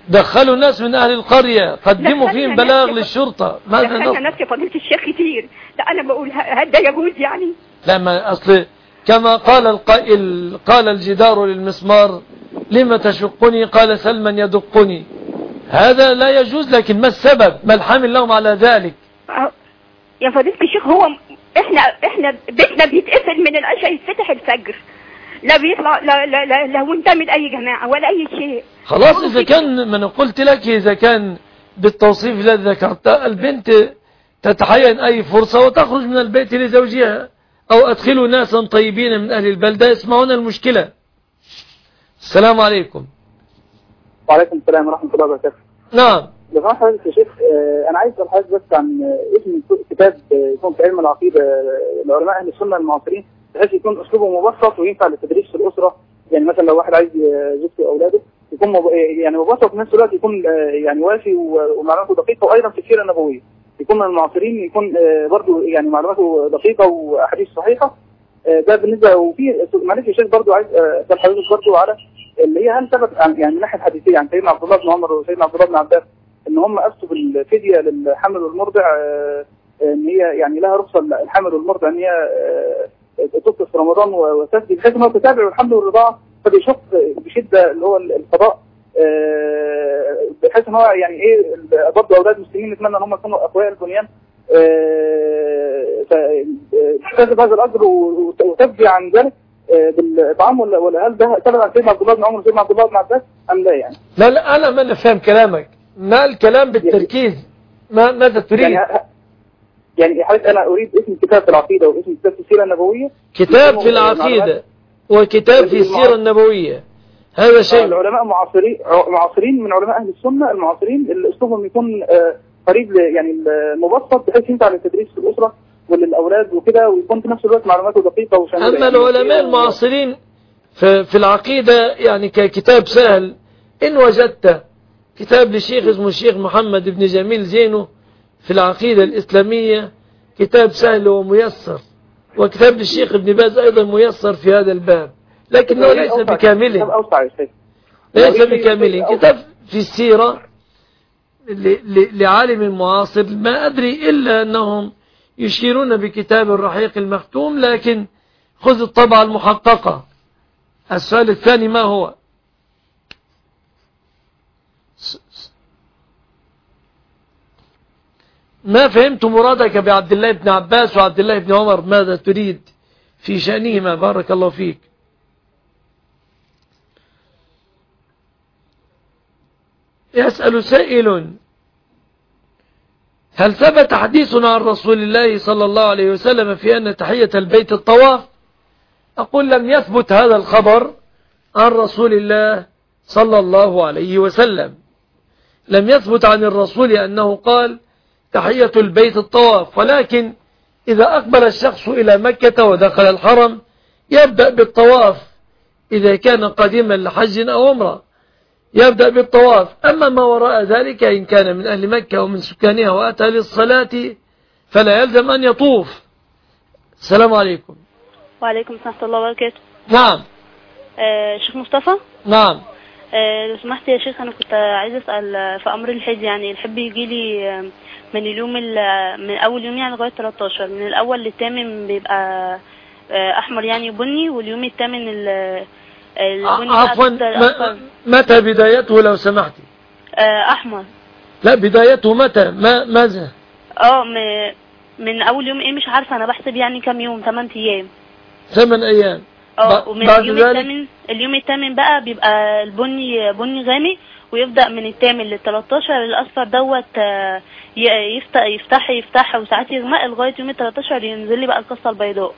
دخلوا ناس من أهل القرية قدموا فيهم بلاغ للشرطة. ماذا دخلنا نص؟ ناس يا فضيلة الشيخ كتير. لا أنا بقول هل ده يجوز يعني؟ لا، ما أصل كما قال القائل قال الجدار للمسمار لما تشقني قال سلما يدقني. هذا لا يجوز، لكن ما السبب؟ ما الحامل لهم على ذلك؟ يا فضيلة الشيخ هو احنا احنا بيتنا بيتقفل من العشاء يتفتح الفجر، لا بيطلع لا لا لا, لا منتمد اي جماعة ولا اي شيء. خلاص اذا كان، ما انا قلت لك اذا كان بالتوصيف الذي ذكرته البنت تتحين اي فرصة وتخرج من البيت لزوجها، او ادخلوا ناسا طيبين من اهل البلدة يسمعون المشكلة. السلام عليكم. وعليكم السلام ورحمة الله وبركاته. نعم. لو سمحت حضرتك يا شيخ، انا عايز اسال حضرتك بس عن اسم كتاب يكون في علم العقيدة لعلماء اهل السنة المعاصرين، بحيث يكون اسلوبه مبسط وينفع للتدريس في الاسرة. يعني مثلا لو واحد عايز زوجته واولاده يكون مب... يعني مبسط وفي نفس الوقت يكون يعني وافي ومعلوماته دقيقة، وايضا في السيرة النبوية يكون من المعاصرين، يكون برضه يعني معلوماته دقيقة واحاديث صحيحة. ده بالنسبة. وفي معلش يا شيخ برضه عايز اسال حضرتك برضه على اللي هي هل ثبت يعني من ناحية حديثية عن سيدنا عبد الله بن عمر وسيدنا عبد الله بن عباس ان هم افتوا بالفدية للحمل والمرضع، ان هي يعني لها رخصة الحمل والمرضع ان هي تفطر في رمضان وتفدي، بحيث ان هو تتابع الحمل والرضاعة فبيشق بشدة اللي هو القضاء، بحيث ان هو يعني ايه برضه اولاد المسلمين نتمنى ان هم يكونوا اقوياء البنيان، تكتسب هذا الاجر وتفدي عن ذلك بالطعام، ولا ولا هل ده ثبت عن سيدنا عبد الله بن عمر وسيدنا عبد الله بن عباس ام لا يعني؟ لا لا انا ما نفهم كلامك، ما الكلام بالتركيز، ما ماذا تريد؟ يعني يعني حضرتك انا اريد اسم كتاب في العقيدة واسم كتاب في السيرة النبوية. كتاب في العقيدة وكتاب في السيرة النبوية، هذا شيء. العلماء معاصرين معاصرين من علماء اهل السنة المعاصرين اللي اسلوبهم يكون قريب يعني المبسط بحيث ينفع للتدريس في الاسرة وللاولاد وكده، ويكون في نفس الوقت معلوماته دقيقة وشاملة. اما العلماء المعاصرين في العقيدة يعني ككتاب سهل، ان وجدت كتاب لشيخ اسمه الشيخ محمد بن جميل زينو في العقيدة الإسلامية، كتاب سهل وميسر، وكتاب للشيخ ابن باز أيضا ميسر في هذا الباب، لكنه ليس بكامله، ليس بكامله. كتاب في السيرة لعالم معاصر ما أدري إلا أنهم يشيرون بكتاب الرحيق المختوم، لكن خذ الطبعة المحققة. السؤال الثاني ما هو؟ ما فهمت مرادك بعبد الله بن عباس وعبد الله بن عمر، ماذا تريد في شأنهما؟ بارك الله فيك. يسأل سائل: هل ثبت حديث عن رسول الله صلى الله عليه وسلم في أن تحية البيت الطواف؟ أقول لم يثبت هذا الخبر عن رسول الله صلى الله عليه وسلم، لم يثبت عن الرسول أنه قال تحية البيت الطواف، ولكن إذا أقبل الشخص إلى مكة ودخل الحرم يبدأ بالطواف، إذا كان قادما لحج أو عمرة يبدأ بالطواف. أما ما وراء ذلك إن كان من أهل مكة ومن سكانها وأتى للصلاة فلا يلزم أن يطوف. السلام عليكم. وعليكم السلام ورحمة الله وبركاته. نعم. آه شيخ مصطفى. نعم. آه لو سمحت يا شيخ، أنا كنت عايز أسأل في أمر الحج، يعني الحب يجي لي من اليوم من أول يوم يعني لغاية ثلاثة عشر، من الأول للثامن بيبقى أحمر يعني بني، واليوم الثامن البني. عفوا، متى بدايته لو سمحتي؟ أحمر. لا، بدايته متى؟ ما ماذا؟ اه من أول يوم إيه مش عارفة، أنا بحسب يعني كم يوم، ثمان أيام. ثمان أيام. اه ومن اليوم الثامن اليوم الثامن بقى بيبقى البني بني غامق، ويبدأ من الثامن للثلاثة عشر الأصفر دوت يفتح يفتح يفتح وساعات يغمق لغاية يوم الثلاثة عشر ينزل لي بقى القصة البيضاء.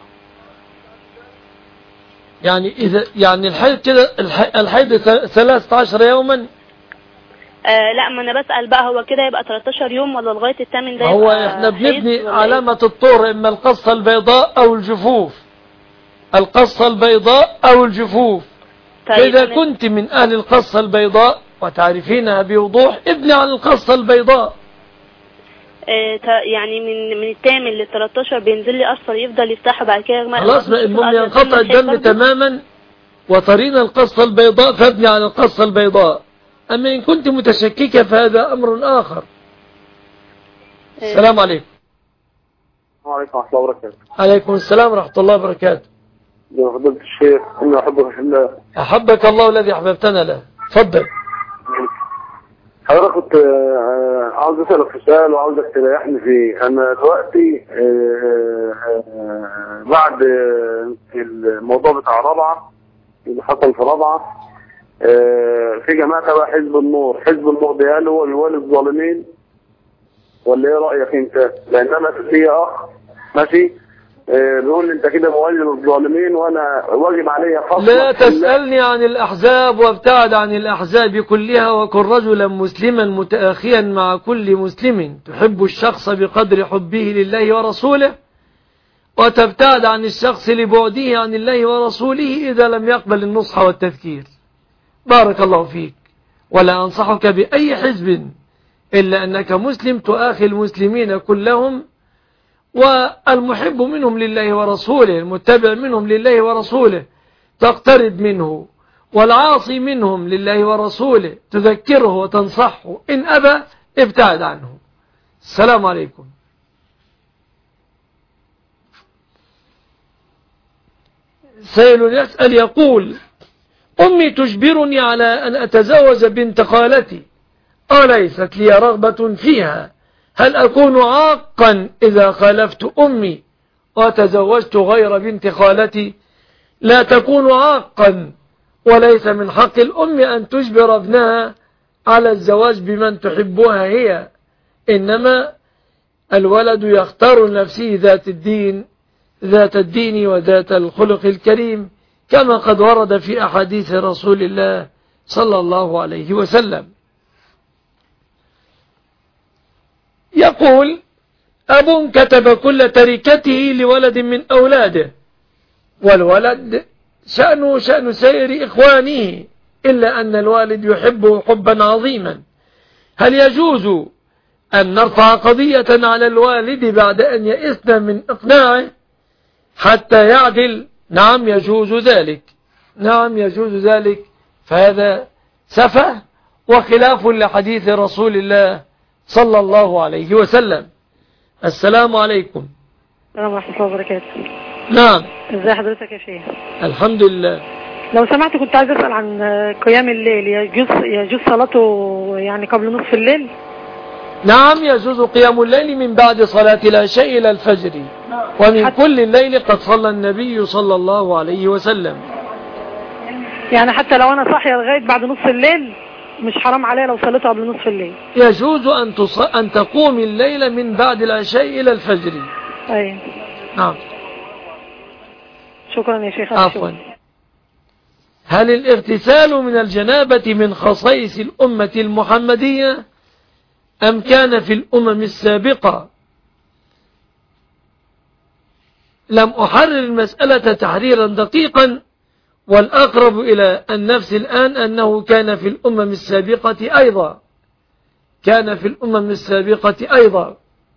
يعني إذا يعني الحيض كده الحيض ثلاثة عشر يوما؟ آه لا، ما أنا بسأل بقى هو كده يبقى ثلاثة عشر يوم ولا لغاية الثامن ده؟ هو احنا بنبني علامة الطهر إما القصة البيضاء أو الجفوف، القصة البيضاء أو الجفوف. طيب إذا كنت من أهل القصة البيضاء وتعرفينها بوضوح ابني عن القصة البيضاء. اه يعني من من الثامن لل ثلاثة عشر بينزل لي اصفر يفضل يفتح بعد كده يغمق. خلاص المهم ينقطع الدم تماما وترين القصة البيضاء فابني عن القصة البيضاء. أما إن كنت متشككة فهذا أمر آخر. السلام عليكم. وعليكم السلام وبركاته. عليكم السلام ورحمة الله وبركاته. يا فضيلة الشيخ إني أحبك في الله. أحبك الله الذي أحببتنا له. تفضل. حضرتك كنت عاوز أسألك في سؤال وعاوزك تريحني فيه. أنا دلوقتي بعد الموضوع بتاع رابعة اللي حصل في رابعة، في جماعة تبع حزب النور، حزب النور ده هل هو بيوالي الظالمين ولا ايه رأيك انت؟ لان انا في اخ ماشي بيقول لي انت كده موالي للظالمين وانا واجب عليا فصل. لا تسألني عن الأحزاب وابتعد عن الأحزاب كلها، وكن رجلا مسلما متآخيا مع كل مسلم تحب الشخص بقدر حبه لله ورسوله، وتبتعد عن الشخص لبعده عن الله ورسوله إذا لم يقبل النصح والتذكير. بارك الله فيك. ولا أنصحك بأي حزب إلا أنك مسلم تؤاخي المسلمين كلهم، والمحب منهم لله ورسوله، المتبع منهم لله ورسوله تقترب منه، والعاصي منهم لله ورسوله تذكره وتنصحه، إن أبى ابتعد عنه. السلام عليكم. سائل يسأل يقول: أمي تجبرني على أن أتزوج بنت خالتي، أليست لي رغبة فيها؟ هل أكون عاقا إذا خالفت أمي وتزوجت غير بنت خالتي؟ لا تكون عاقا، وليس من حق الأم أن تجبر ابنها على الزواج بمن تحبها هي، إنما الولد يختار لنفسه ذات الدين ذات الدين وذات الخلق الكريم، كما قد ورد في أحاديث رسول الله صلى الله عليه وسلم. يقول: أب كتب كل تركته لولد من أولاده، والولد شأنه شأن سائر إخوانه، إلا أن الوالد يحبه حبا عظيما. هل يجوز أن نرفع قضية على الوالد بعد أن يئسنا من إقناعه حتى يعدل؟ نعم يجوز ذلك، نعم يجوز ذلك، فهذا سفه وخلاف لحديث رسول الله صلى الله عليه وسلم. السلام عليكم. السلام ورحمة الله وبركاته. نعم. ازي حضرتك يا شيخ؟ الحمد لله. لو سمحت كنت عايز أسأل عن قيام الليل، يجوز يجوز صلاته يعني قبل نصف الليل؟ نعم يجوز قيام الليل من بعد صلاة العشاء إلى الفجر، ومن كل الليل قد صلى النبي صلى الله عليه وسلم. يعني حتى لو أنا صاحية لغاية بعد نصف الليل مش حرام عليا لو صليته قبل نصف الليل؟ يجوز أن تص... أن تقوم الليل من بعد العشاء إلى الفجر. أي نعم. شكرا يا شيخ. عفوا. هل الاغتسال من الجنابة من خصائص الأمة المحمدية أم كان في الأمم السابقة؟ لم أحرر المسألة تحريرا دقيقا، والأقرب إلى النفس الآن أنه كان في الأمم السابقة أيضا، كان في الأمم السابقة أيضا.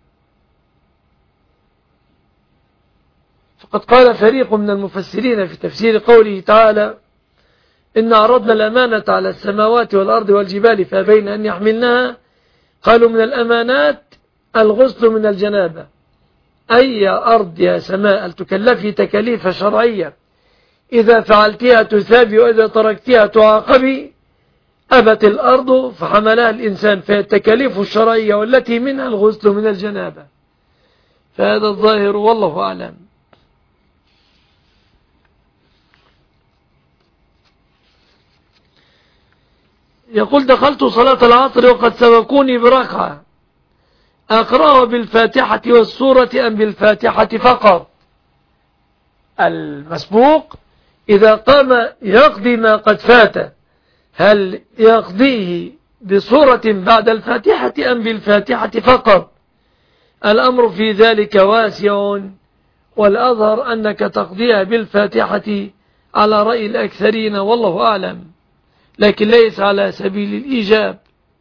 فقد قال فريق من المفسرين في تفسير قوله تعالى: إن عرضنا الأمانة على السماوات والأرض والجبال فأبين أن يحملنها، قالوا من الأمانات الغسل من الجنابة، أي يا أرض يا سماء تكلفي تكاليف شرعية، إذا فعلتها تثابي وإذا تركتها تعاقبي. أبت الأرض فحملها الإنسان، فالتكاليف الشرعية والتي منها الغسل من الجنابة. فهذا الظاهر والله أعلم. يقول: دخلت صلاة العصر وقد سبقوني بركعة، أقرأ بالفاتحة والسورة أم بالفاتحة فقط؟ المسبوق إذا قام يقضي ما قد فات، هل يقضيه بسورة بعد الفاتحة أم بالفاتحة فقط؟ الأمر في ذلك واسع، والأظهر أنك تقضيها بالفاتحة على رأي الأكثرين والله أعلم، لكن ليس على سبيل الإيجاب.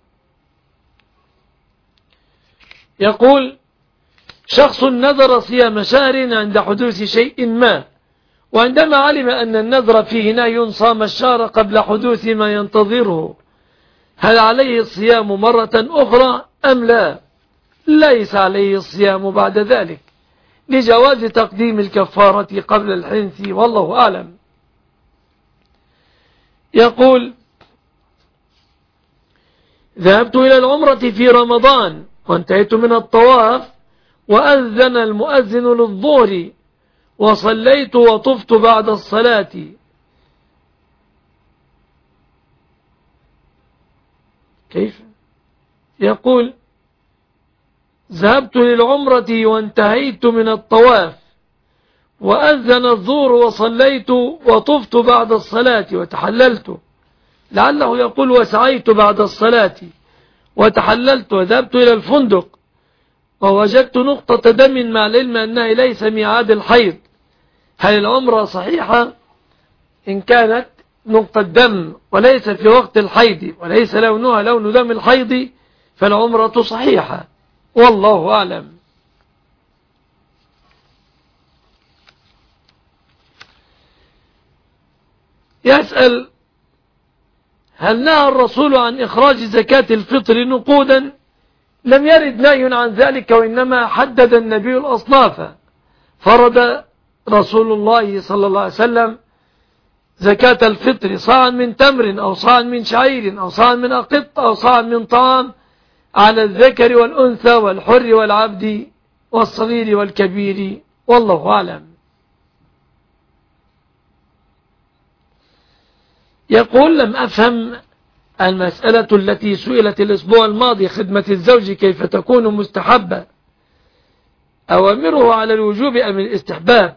يقول: شخص نذر صيام شهر عند حدوث شيء ما، وعندما علم أن النذر فيه نهي صام الشهر قبل حدوث ما ينتظره، هل عليه الصيام مرة أخرى أم لا؟ ليس عليه الصيام بعد ذلك، لجواز تقديم الكفارة قبل الحنث، والله أعلم. يقول: ذهبت إلى العمرة في رمضان وانتهيت من الطواف وأذن المؤذن للظهر وصليت وطفت بعد الصلاة، كيف؟ يقول: ذهبت للعمرة وانتهيت من الطواف وأذن الظهر وصليت وطفت بعد الصلاة وتحللت، لعله يقول وسعيت بعد الصلاة وتحللت وذهبت إلى الفندق ووجدت نقطة دم مع العلم أنها ليس ميعاد الحيض، هل العمرة صحيحة؟ إن كانت نقطة دم وليس في وقت الحيض وليس لونها لون دم الحيض فالعمرة صحيحة، والله أعلم. يسأل: هل نهى الرسول عن إخراج زكاة الفطر نقودا؟ لم يرد نهي عن ذلك، وإنما حدد النبي الأصناف، فرض رسول الله صلى الله عليه وسلم زكاة الفطر صاعا من تمر أو صاعا من شعير أو صاعا من أقط أو صاعا من طعام على الذكر والأنثى والحر والعبد والصغير والكبير، والله أعلم. يقول: لم أفهم المسألة التي سئلت الأسبوع الماضي: خدمة الزوج كيف تكون مستحبة؟ أوامره على الوجوب أم الاستحباب؟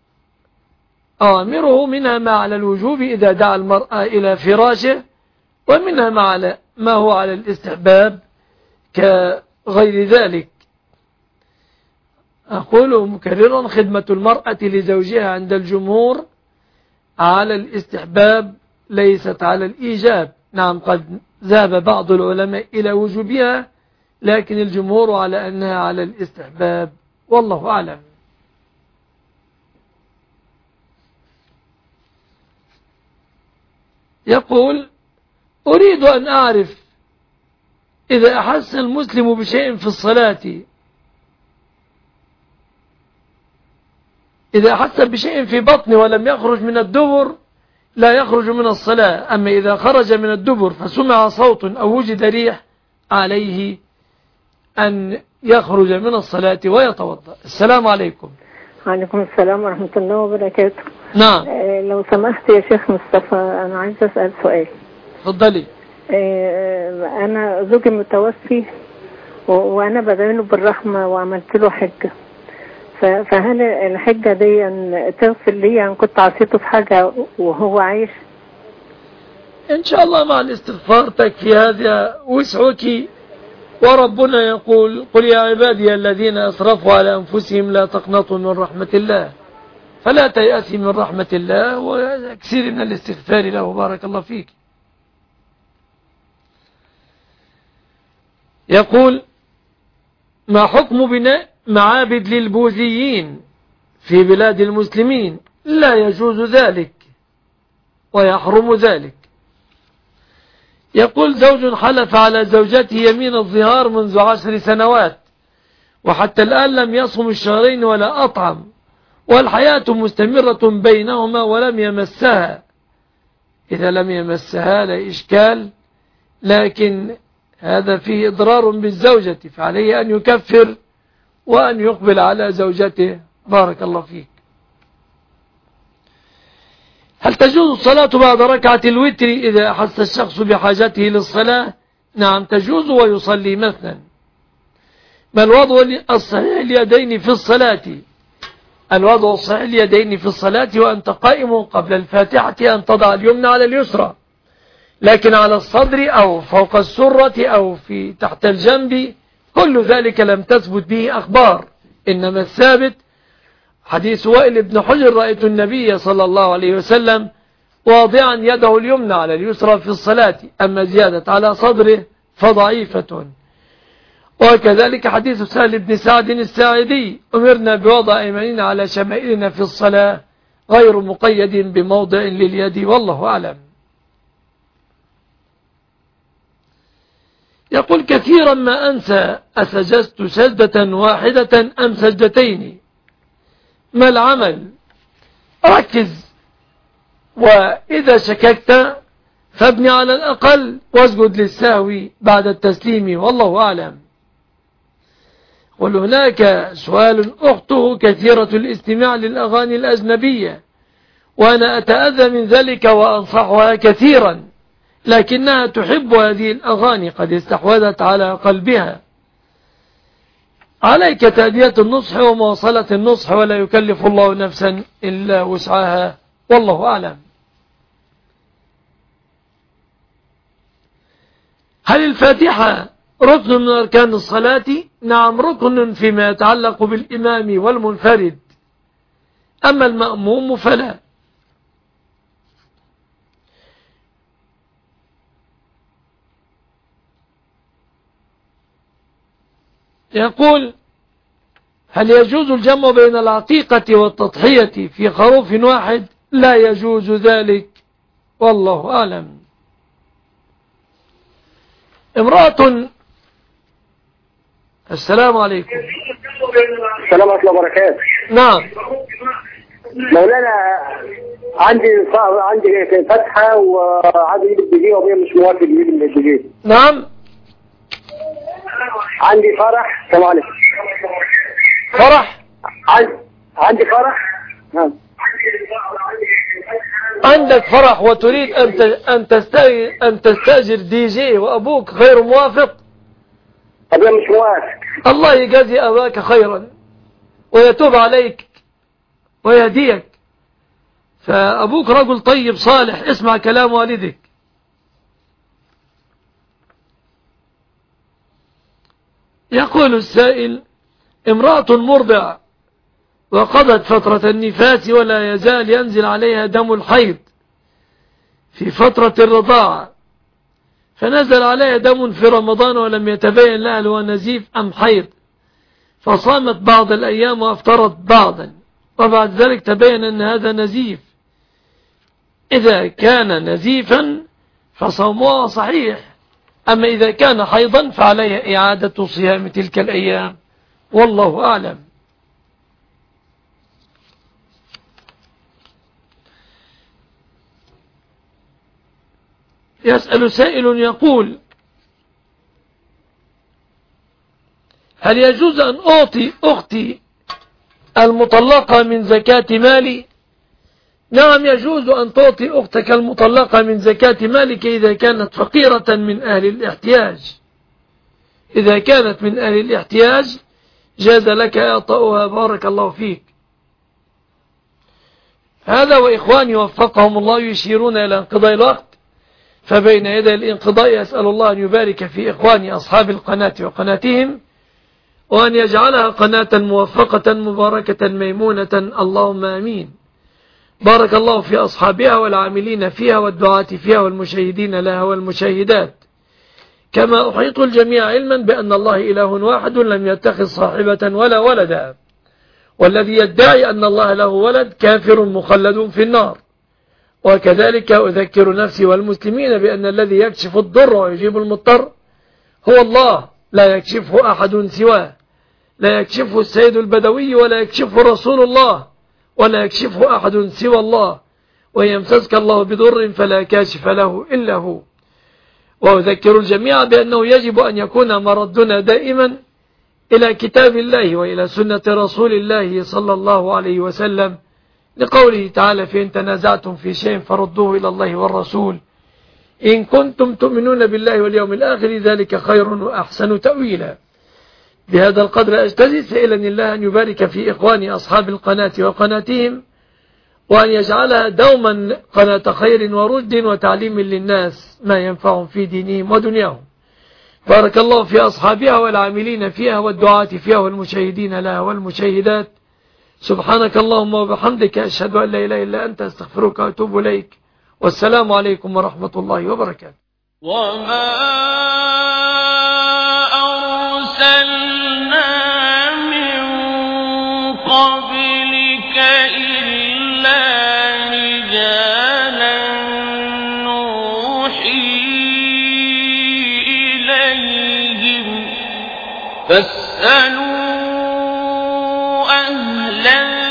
أوامره منها ما على الوجوب إذا دعا المرأة إلى فراشه، ومنها ما, على ما هو على الاستحباب كغير ذلك. أقول مكررا: خدمة المرأة لزوجها عند الجمهور على الاستحباب ليست على الإيجاب. نعم، قد ذهب بعض العلماء إلى وجوبها، لكن الجمهور على أنها على الاستحباب، والله أعلم. يقول: أريد أن أعرف إذا أحس المسلم بشيء في الصلاة، إذا أحس بشيء في بطنه ولم يخرج من الدبر لا يخرج من الصلاة، أما إذا خرج من الدبر فسمع صوت أو وجد ريح عليه أن يخرج من الصلاة ويتوضأ. السلام عليكم. وعليكم السلام ورحمة الله وبركاته. نعم. آه لو سمحت يا شيخ مصطفى، أنا عايز أسأل سؤال. تفضلي. آه أنا زوجي متوفي وأنا بدعيله بالرحمة وعملت له حجة، فهل الحجة دي أن تغفر لي أن كنت عصيته في حاجة وهو عايش؟ إن شاء الله مع الاستغفار تكفي هذا وسعك، وربنا يقول: قل يا عبادي الذين أسرفوا على أنفسهم لا تقنطوا من رحمة الله، فلا تيأسي من رحمة الله وكثير من الاستغفار له. بارك الله فيك. يقول: ما حكم بناء معابد للبوذيين في بلاد المسلمين؟ لا يجوز ذلك ويحرم ذلك. يقول: زوج حلف على زوجته يمين الظهار منذ عشر سنوات وحتى الآن لم يصم الشهرين ولا أطعم، والحياة مستمرة بينهما ولم يمسها. إذا لم يمسها لا إشكال، لكن هذا فيه إضرار بالزوجة، فعليه أن يكفر وأن يقبل على زوجته. بارك الله فيك. هل تجوز الصلاة بعد ركعة الوتر إذا أحس الشخص بحاجته للصلاة؟ نعم تجوز، ويصلي مثلا. ما الوضع الصحيح اليدين في الصلاة؟ الوضع الصحيح اليدين في الصلاة وأنت قائم قبل الفاتحة أن تضع اليمنى على اليسرى، لكن على الصدر أو فوق السرة أو في تحت الجنب كل ذلك لم تثبت به أخبار، إنما الثابت حديث وائل بن حجر: رأيت النبي صلى الله عليه وسلم واضعا يده اليمنى على اليسرى في الصلاة، أما زيادة على صدره فضعيفة. وكذلك حديث سهل بن سعد الساعدي: أمرنا بوضع أيماننا على شمائلنا في الصلاة غير مقيد بموضع لليد، والله أعلم. يقول كثيرا ما أنسى أسجدت سجدة واحدة أم سجدتين، ما العمل؟ ركز، وإذا شككت فابني على الأقل واسجد للسهو بعد التسليم، والله أعلم. وهناك سؤال أخته كثيرة الاستماع للأغاني الأجنبية، وأنا أتأذى من ذلك وأنصحها كثيرا، لكنها تحب هذه الأغاني، قد استحوذت على قلبها. عليك تأدية النصح ومواصلة النصح، ولا يكلف الله نفسا إلا وسعها، والله أعلم. هل الفاتحة ركن من أركان الصلاة؟ نعم، ركن فيما يتعلق بالإمام والمنفرد، أما المأموم فلا. يقول هل يجوز الجمع بين العقيقة والتضحية في خروف واحد؟ لا يجوز ذلك، والله أعلم. امرأة. السلام عليكم. السلام عليكم وبركاته. نعم مولانا، عندي عندي فتحة وعندي يجيب الدجاج وهي مش موافق يجيب الدجاج. نعم عندي فرح. السلام عليكم. فرح؟ عندي فرح. نعم. عندك فرح وتريد أن أن تستأجر أن تستأجر دي جي وأبوك غير موافق؟ أبويا مش موافق. الله يجازي أباك خيرا ويتوب عليك ويهديك، فأبوك رجل طيب صالح، اسمع كلام والدك. يقول السائل امرأة مرضع وقضت فترة النفاس ولا يزال ينزل عليها دم الحيض في فترة الرضاعة، فنزل عليها دم في رمضان ولم يتبين لها هل هو نزيف أم حيض، فصامت بعض الأيام وأفطرت بعضا، وبعد ذلك تبين أن هذا نزيف. إذا كان نزيفا فصومها صحيح، أما إذا كان حيضا فعليها إعادة صيام تلك الأيام، والله أعلم. يسأل سائل يقول هل يجوز أن أعطي أختي المطلقة من زكاة مالي؟ نعم، يجوز أن تعطي أختك المطلقة من زكاة مالك إذا كانت فقيرة من أهل الاحتياج. إذا كانت من أهل الاحتياج جاز لك إعطاؤها، بارك الله فيك. هذا وإخواني وفقهم الله يشيرون إلى انقضاء الوقت، فبين يدي الانقضاء أسأل الله أن يبارك في إخواني أصحاب القناة وقناتهم، وأن يجعلها قناة موفقة مباركة ميمونة، اللهم آمين. بارك الله في أصحابها والعاملين فيها والدعاة فيها والمشاهدين لها والمشاهدات، كما أحيط الجميع علما بأن الله إله واحد لم يتخذ صاحبة ولا ولدا، والذي يدعي أن الله له ولد كافر مخلد في النار. وكذلك أذكر نفسي والمسلمين بأن الذي يكشف الضر ويجيب المضطر هو الله، لا يكشفه أحد سواه، لا يكشفه السيد البدوي ولا يكشفه رسول الله ولا يكشفه أحد سوى الله، ويمسسك الله بضر فلا كاشف له إلا هو. وأذكر الجميع بأنه يجب أن يكون مردنا دائما إلى كتاب الله وإلى سنة رسول الله صلى الله عليه وسلم، لقوله تعالى فإن تنازعتم في شيء فردوه إلى الله والرسول إن كنتم تؤمنون بالله واليوم الآخر، ذلك خير وأحسن تأويلا. بهذا القدر أجتزي سائلني الله أن يبارك في إخواني أصحاب القناة وقناتهم، وأن يجعلها دوما قناة خير ورشد وتعليم للناس ما ينفعهم في دينهم ودنياهم. بارك الله في أصحابها والعاملين فيها والدعاة فيها والمشاهدين لها والمشاهدات. سبحانك اللهم وبحمدك، أشهد أن لا إله إلا أنت، أستغفرك وأتوب إليك، والسلام عليكم ورحمة الله وبركاته. وما أرسلنا من قبلك إلا رجالا نوحي إليهم فاسألوا أهل